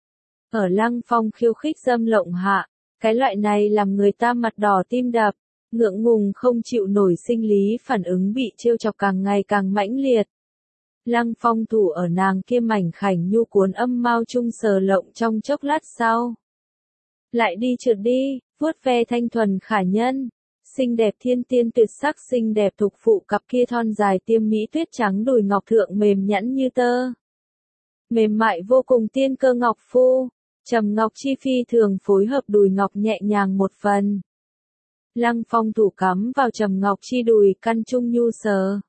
Ở Lăng Phong khiêu khích dâm lộng hạ, cái loại này làm người ta mặt đỏ tim đập, ngượng ngùng không chịu nổi sinh lý phản ứng bị trêu chọc càng ngày càng mãnh liệt. Lăng Phong thủ ở nàng kia mảnh khảnh nhu cuốn âm mao trung sờ lộng trong chốc lát sau. Lại đi trượt đi, vuốt ve thanh thuần khả nhân. Xinh đẹp thiên tiên tuyệt sắc xinh đẹp thục phụ cặp kia thon dài tiêm mỹ tuyết trắng đùi ngọc thượng mềm nhẵn như tơ. Mềm mại vô cùng tiên cơ ngọc phu, Trầm Ngọc Chi phi thường phối hợp đùi ngọc nhẹ nhàng một phần. Lăng Phong thủ cắm vào Trầm Ngọc Chi đùi căn trung nhu sờ.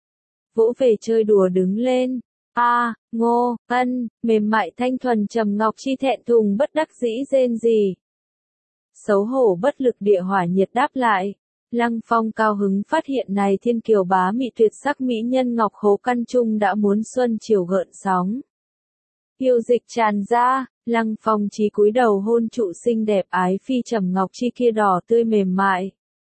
Vỗ về chơi đùa đứng lên. A, à, ngô, ân, mềm mại thanh thuần Trầm Ngọc Chi thẹn thùng bất đắc dĩ rên rỉ. Xấu hổ bất lực địa hỏa nhiệt đáp lại. Lăng Phong cao hứng phát hiện này thiên kiều bá mị tuyệt sắc mỹ nhân ngọc hố căn trung đã muốn xuân chiều gợn sóng. Yêu dịch tràn ra, Lăng Phong chí cúi đầu hôn trụ xinh đẹp ái phi Trầm Ngọc Chi kia đỏ tươi mềm mại.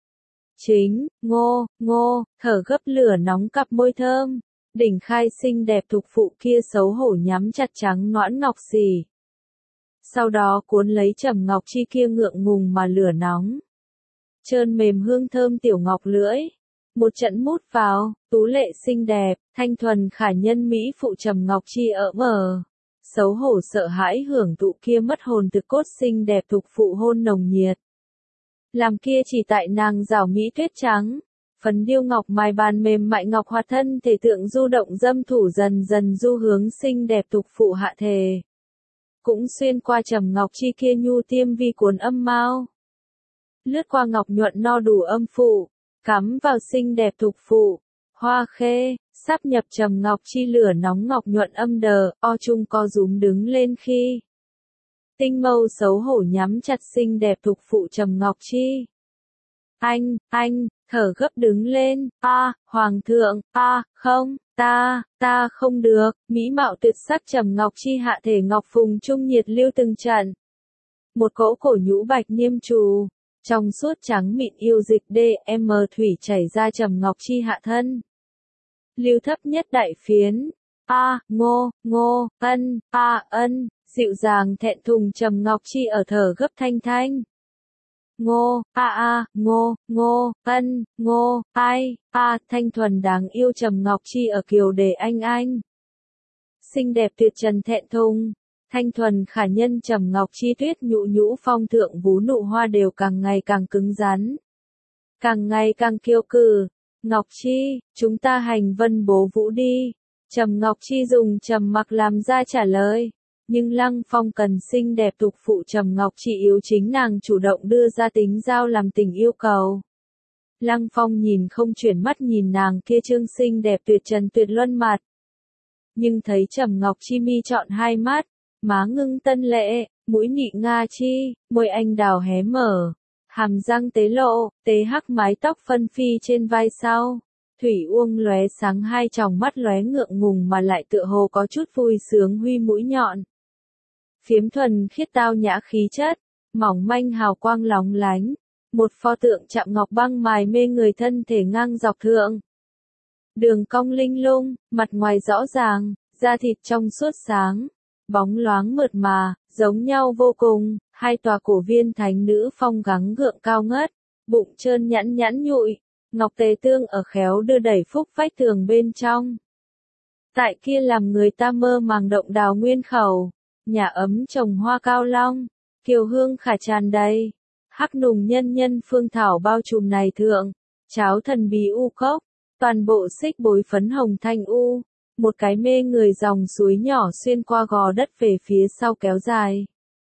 Chính, ngô, ngô, thở gấp lửa nóng cặp môi thơm, đỉnh khai xinh đẹp thục phụ kia xấu hổ nhắm chặt trắng nõn ngọc xì. Sau đó cuốn lấy Trầm Ngọc Chi kia ngượng ngùng mà lửa nóng. Trơn mềm hương thơm tiểu ngọc lưỡi. Một trận mút vào, tú lệ xinh đẹp, thanh thuần khả nhân mỹ phụ Trầm Ngọc Chi ở mờ. Xấu hổ sợ hãi hưởng thụ kia mất hồn thực cốt xinh đẹp thục phụ hôn nồng nhiệt. Làm kia chỉ tại nàng rảo mỹ tuyết trắng. Phấn điêu ngọc mài bàn mềm mại ngọc hoạt thân thể tượng du động dâm thủ dần dần du hướng xinh đẹp thục phụ hạ thề. Cũng xuyên qua Trầm Ngọc Chi kia nhu tiêm vi cuốn âm mao. Lướt qua ngọc nhuận no đủ âm phụ, cắm vào xinh đẹp thục phụ, hoa khê, sắp nhập Trầm Ngọc Chi lửa nóng ngọc nhuận âm đờ, o trung co rúm đứng lên khi. Tinh mâu xấu hổ nhắm chặt xinh đẹp thục phụ Trầm Ngọc Chi. Anh, anh, thở gấp đứng lên, a, à, hoàng thượng, a, à, không, ta, ta không được, mỹ mạo tuyệt sắc Trầm Ngọc Chi hạ thể ngọc phùng trung nhiệt lưu từng trận. Một cỗ cổ nhũ bạch niêm trù, trong suốt trắng mịn yêu dịch đê em thủy chảy ra Trầm Ngọc Chi hạ thân. Lưu thấp nhất đại phiến, a, à, ngô, ngô, ân, a, à, ân, dịu dàng thẹn thùng Trầm Ngọc Chi ở thở gấp thanh thanh. Ngô, a a, ngô, ngô, ân, ngô, ai, a, thanh thuần đáng yêu Trầm Ngọc Chi ở kiều đề anh anh. Xinh đẹp tuyệt trần thẹn thùng, thanh thuần khả nhân Trầm Ngọc Chi tuyết nhũ nhũ phong thượng vú nụ hoa đều càng ngày càng cứng rắn. Càng ngày càng kiêu cử. Ngọc Chi, chúng ta hành vân bố vũ đi. Trầm Ngọc Chi dùng trầm mặc làm ra trả lời. Nhưng Lăng Phong cần xinh đẹp thục phụ Trầm Ngọc Chi yếu chính nàng chủ động đưa ra tính giao làm tình yêu cầu. Lăng Phong nhìn không chuyển mắt nhìn nàng kia trương xinh đẹp tuyệt trần tuyệt luân mặt. Nhưng thấy Trầm Ngọc Chi mi chọn hai mắt, má ngưng tân lệ, mũi nị nga chi, môi anh đào hé mở, hàm răng tế lộ, tế hắc mái tóc phân phi trên vai sau. Thủy uông lóe sáng hai tròng mắt lóe ngượng ngùng mà lại tựa hồ có chút vui sướng huy mũi nhọn. Phiếm thuần khiết tao nhã khí chất, mỏng manh hào quang lóng lánh, một pho tượng chạm ngọc băng mài mê người thân thể ngang dọc thượng. Đường cong linh lung, mặt ngoài rõ ràng, da thịt trong suốt sáng, bóng loáng mượt mà, giống nhau vô cùng, hai tòa cổ viên thánh nữ phong gắng gượng cao ngất, bụng trơn nhẵn nhẵn nhụi, ngọc tề tương ở khéo đưa đẩy phúc vách tường bên trong. Tại kia làm người ta mơ màng động đào nguyên khẩu, nhà ấm trồng hoa cao long, kiều hương khả tràn đầy, hắc nùng nhân nhân phương thảo bao trùm này thượng, cháo thần bí u cốc, toàn bộ xích bối phấn hồng thanh u, một cái mê người dòng suối nhỏ xuyên qua gò đất về phía sau kéo dài.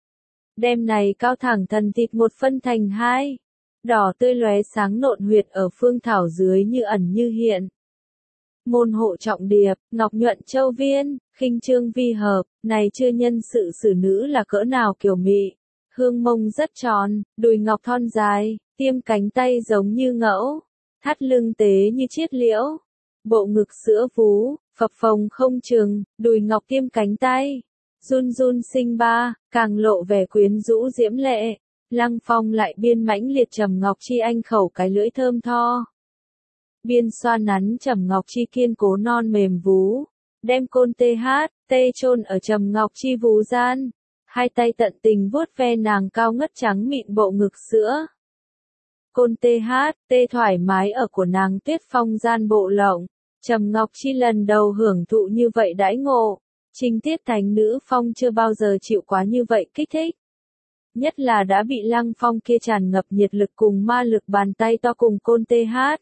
Đêm này cao thẳng thần thịt một phân thành hai, đỏ tươi lóe sáng nộn huyệt ở phương thảo dưới như ẩn như hiện. Môn hộ trọng điệp, ngọc nhuận châu viên, khinh trương vi hợp, này chưa nhân sự xử nữ là cỡ nào kiều mị. Hương mông rất tròn, đùi ngọc thon dài, tiêm cánh tay giống như ngẫu, thắt lưng tế như chiết liễu. Bộ ngực sữa vú, phập phồng không chừng, đùi ngọc tiêm cánh tay. Run run sinh ba, càng lộ vẻ quyến rũ diễm lệ. Lăng Phong lại biên mãnh liệt trầm ngọc chi anh khẩu cái lưỡi thơm tho. Biên xoa nắn trầm ngọc chi kiên cố non mềm vú, đem côn tê hát, tê chôn ở trầm ngọc chi vú gian, hai tay tận tình vuốt ve nàng cao ngất trắng mịn bộ ngực sữa. Côn tê hát, tê thoải mái ở của nàng tuyết phong gian bộ lộng, trầm ngọc chi lần đầu hưởng thụ như vậy đãi ngộ, trinh tiết thánh nữ phong chưa bao giờ chịu quá như vậy kích thích. Nhất là đã bị Lăng Phong kia tràn ngập nhiệt lực cùng ma lực bàn tay to cùng côn tê hát.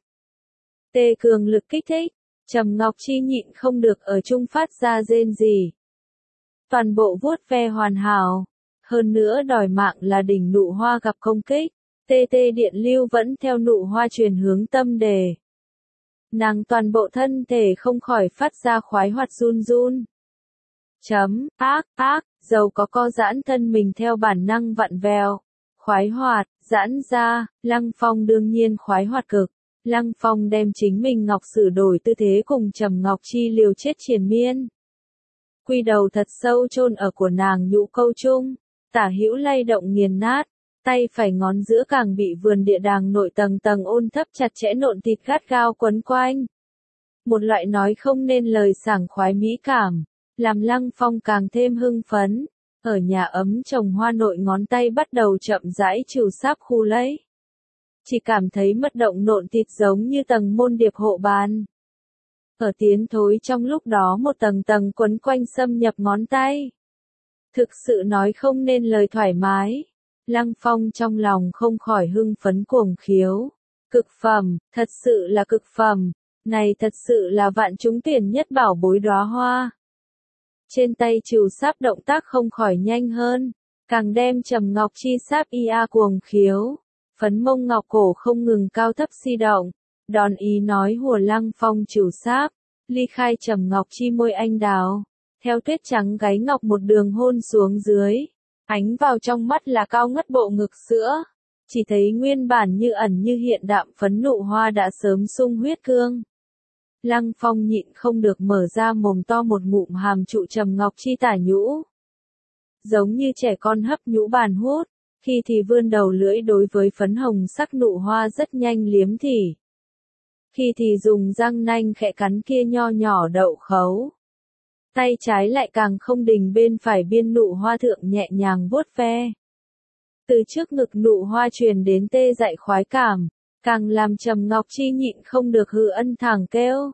Tê cường lực kích thích, trầm ngọc chi nhịn không được ở chung phát ra rên gì. Toàn bộ vuốt ve hoàn hảo, hơn nữa đòi mạng là đỉnh nụ hoa gặp công kích, tê tê điện lưu vẫn theo nụ hoa truyền hướng tâm đề. Nàng toàn bộ thân thể không khỏi phát ra khoái hoạt run run. Chấm, ác, ác, dầu có co giãn thân mình theo bản năng vặn vèo. Khoái hoạt, giãn ra, Lăng Phong đương nhiên khoái hoạt cực. Lăng Phong đem chính mình ngọc sử đổi tư thế cùng trầm ngọc chi liều chết triền miên. Quy đầu thật sâu chôn ở của nàng nhũ câu chung, tả hữu lay động nghiền nát, tay phải ngón giữa càng bị vườn địa đàng nội tầng tầng ôn thấp chặt chẽ nộn thịt gắt gao quấn quanh. Một loại nói không nên lời sảng khoái mỹ cảm, làm Lăng Phong càng thêm hưng phấn. Ở nhà ấm trồng hoa nội ngón tay bắt đầu chậm rãi trừ sáp khu lấy. Chỉ cảm thấy mất động nộn thịt giống như tầng môn điệp hộ bàn. Ở tiến thối trong lúc đó một tầng tầng quấn quanh xâm nhập ngón tay. Thực sự nói không nên lời thoải mái. Lăng Phong trong lòng không khỏi hưng phấn cuồng khiếu. Cực phẩm, thật sự là cực phẩm. Này thật sự là vạn chúng tiền nhất bảo bối đóa hoa. Trên tay trừ sáp động tác không khỏi nhanh hơn. Càng đem trầm ngọc chi sáp ia cuồng khiếu. Phấn mông ngọc cổ không ngừng cao thấp si động, đòn ý nói hùa Lăng Phong trừ sáp, ly khai trầm ngọc chi môi anh đào, theo tuyết trắng gáy ngọc một đường hôn xuống dưới, ánh vào trong mắt là cao ngất bộ ngực sữa, chỉ thấy nguyên bản như ẩn như hiện đạm phấn nụ hoa đã sớm sung huyết cương. Lăng Phong nhịn không được mở ra mồm to một ngụm hàm trụ trầm ngọc chi tả nhũ, giống như trẻ con hấp nhũ bàn hút. Khi thì vươn đầu lưỡi đối với phấn hồng sắc nụ hoa rất nhanh liếm thỉ. Khi thì dùng răng nanh khẽ cắn kia nho nhỏ đậu khấu. Tay trái lại càng không đình bên phải biên nụ hoa thượng nhẹ nhàng vuốt ve. Từ trước ngực nụ hoa truyền đến tê dại khoái cảm, càng làm trầm ngọc chi nhịn không được hừ ân thẳng kêu.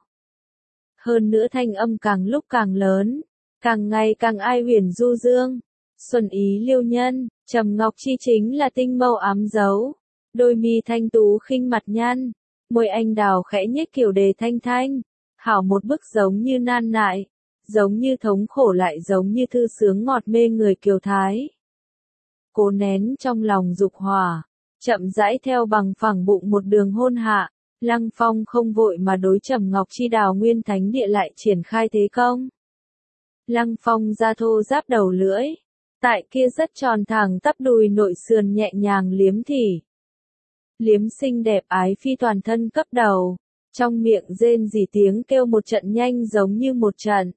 Hơn nữa thanh âm càng lúc càng lớn, càng ngày càng ai huyền du dương. Xuân ý liêu nhân, trầm ngọc chi chính là tinh mâu ám dấu, đôi mi thanh tú khinh mặt nhăn, môi anh đào khẽ nhếch kiểu đề thanh thanh, hảo một bức giống như nan nại, giống như thống khổ lại giống như thư sướng ngọt mê người kiều thái. Cố nén trong lòng dục hỏa, chậm rãi theo bằng phẳng bụng một đường hôn hạ, Lăng Phong không vội mà đối trầm ngọc chi đào nguyên thánh địa lại triển khai thế công. Lăng Phong ra thô giáp đầu lưỡi. Tại kia rất tròn thẳng tắp đùi nội sườn nhẹ nhàng liếm thỉ. Liếm xinh đẹp ái phi toàn thân cấp đầu, trong miệng rên rỉ tiếng kêu một trận nhanh giống như một trận.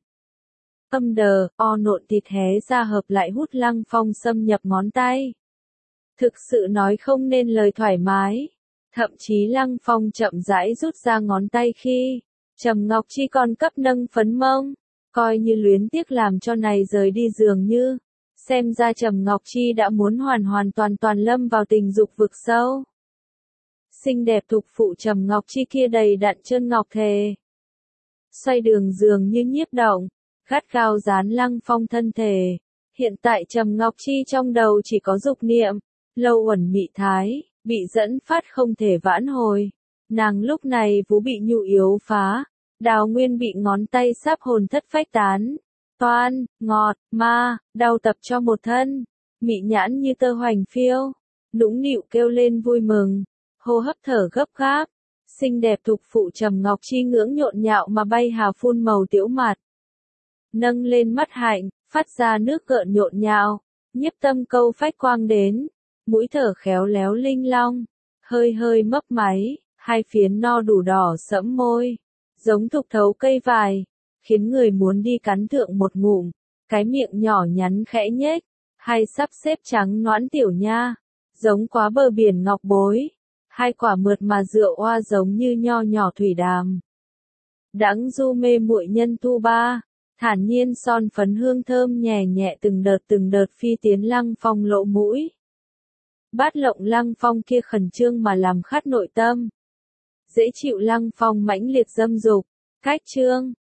Âm đờ, o nộn thịt hé ra hợp lại hút Lăng Phong xâm nhập ngón tay. Thực sự nói không nên lời thoải mái. Thậm chí Lăng Phong chậm rãi rút ra ngón tay khi, trầm ngọc chi còn cấp nâng phấn mông. coi như luyến tiếc làm cho này rời đi dường như. Xem ra Trầm Ngọc Chi đã muốn hoàn hoàn toàn toàn lâm vào tình dục vực sâu. Xinh đẹp thục phụ Trầm Ngọc Chi kia đầy đặn chân ngọc thề. Xoay đường dường như nhiếp động, gắt gao dán Lăng Phong thân thể. Hiện tại Trầm Ngọc Chi trong đầu chỉ có dục niệm, lâu uẩn mị thái, bị dẫn phát không thể vãn hồi. Nàng lúc này vú bị nhu yếu phá, Đào Nguyên bị ngón tay sắp hồn thất phách tán. Toan, ngọt, ma, đau tập cho một thân, mị nhãn như tơ hoành phiêu, nũng nịu kêu lên vui mừng, hô hấp thở gấp gáp, xinh đẹp thục phụ Trầm Ngọc Chi ngưỡng nhộn nhạo mà bay hà phun màu tiễu mặt. Nâng lên mắt hạnh, phát ra nước gợn nhộn nhạo, nhiếp tâm câu phách quang đến, mũi thở khéo léo linh long, hơi hơi mấp máy, hai phiến no đủ đỏ sẫm môi, giống thục thấu cây vải, khiến người muốn đi cắn thượng một ngụm, cái miệng nhỏ nhắn khẽ nhếch, hai sắp xếp trắng nõn tiểu nha, giống quá bờ biển ngọc bối, hai quả mượt mà rượu oa giống như nho nhỏ thủy đàm. Đãng du mê muội nhân tu ba, thản nhiên son phấn hương thơm nhẹ nhẹ từng đợt từng đợt phi tiến Lăng Phong lỗ mũi. Bát lộng Lăng Phong kia khẩn trương mà làm khát nội tâm. Dễ chịu Lăng Phong mãnh liệt dâm dục, cách chương.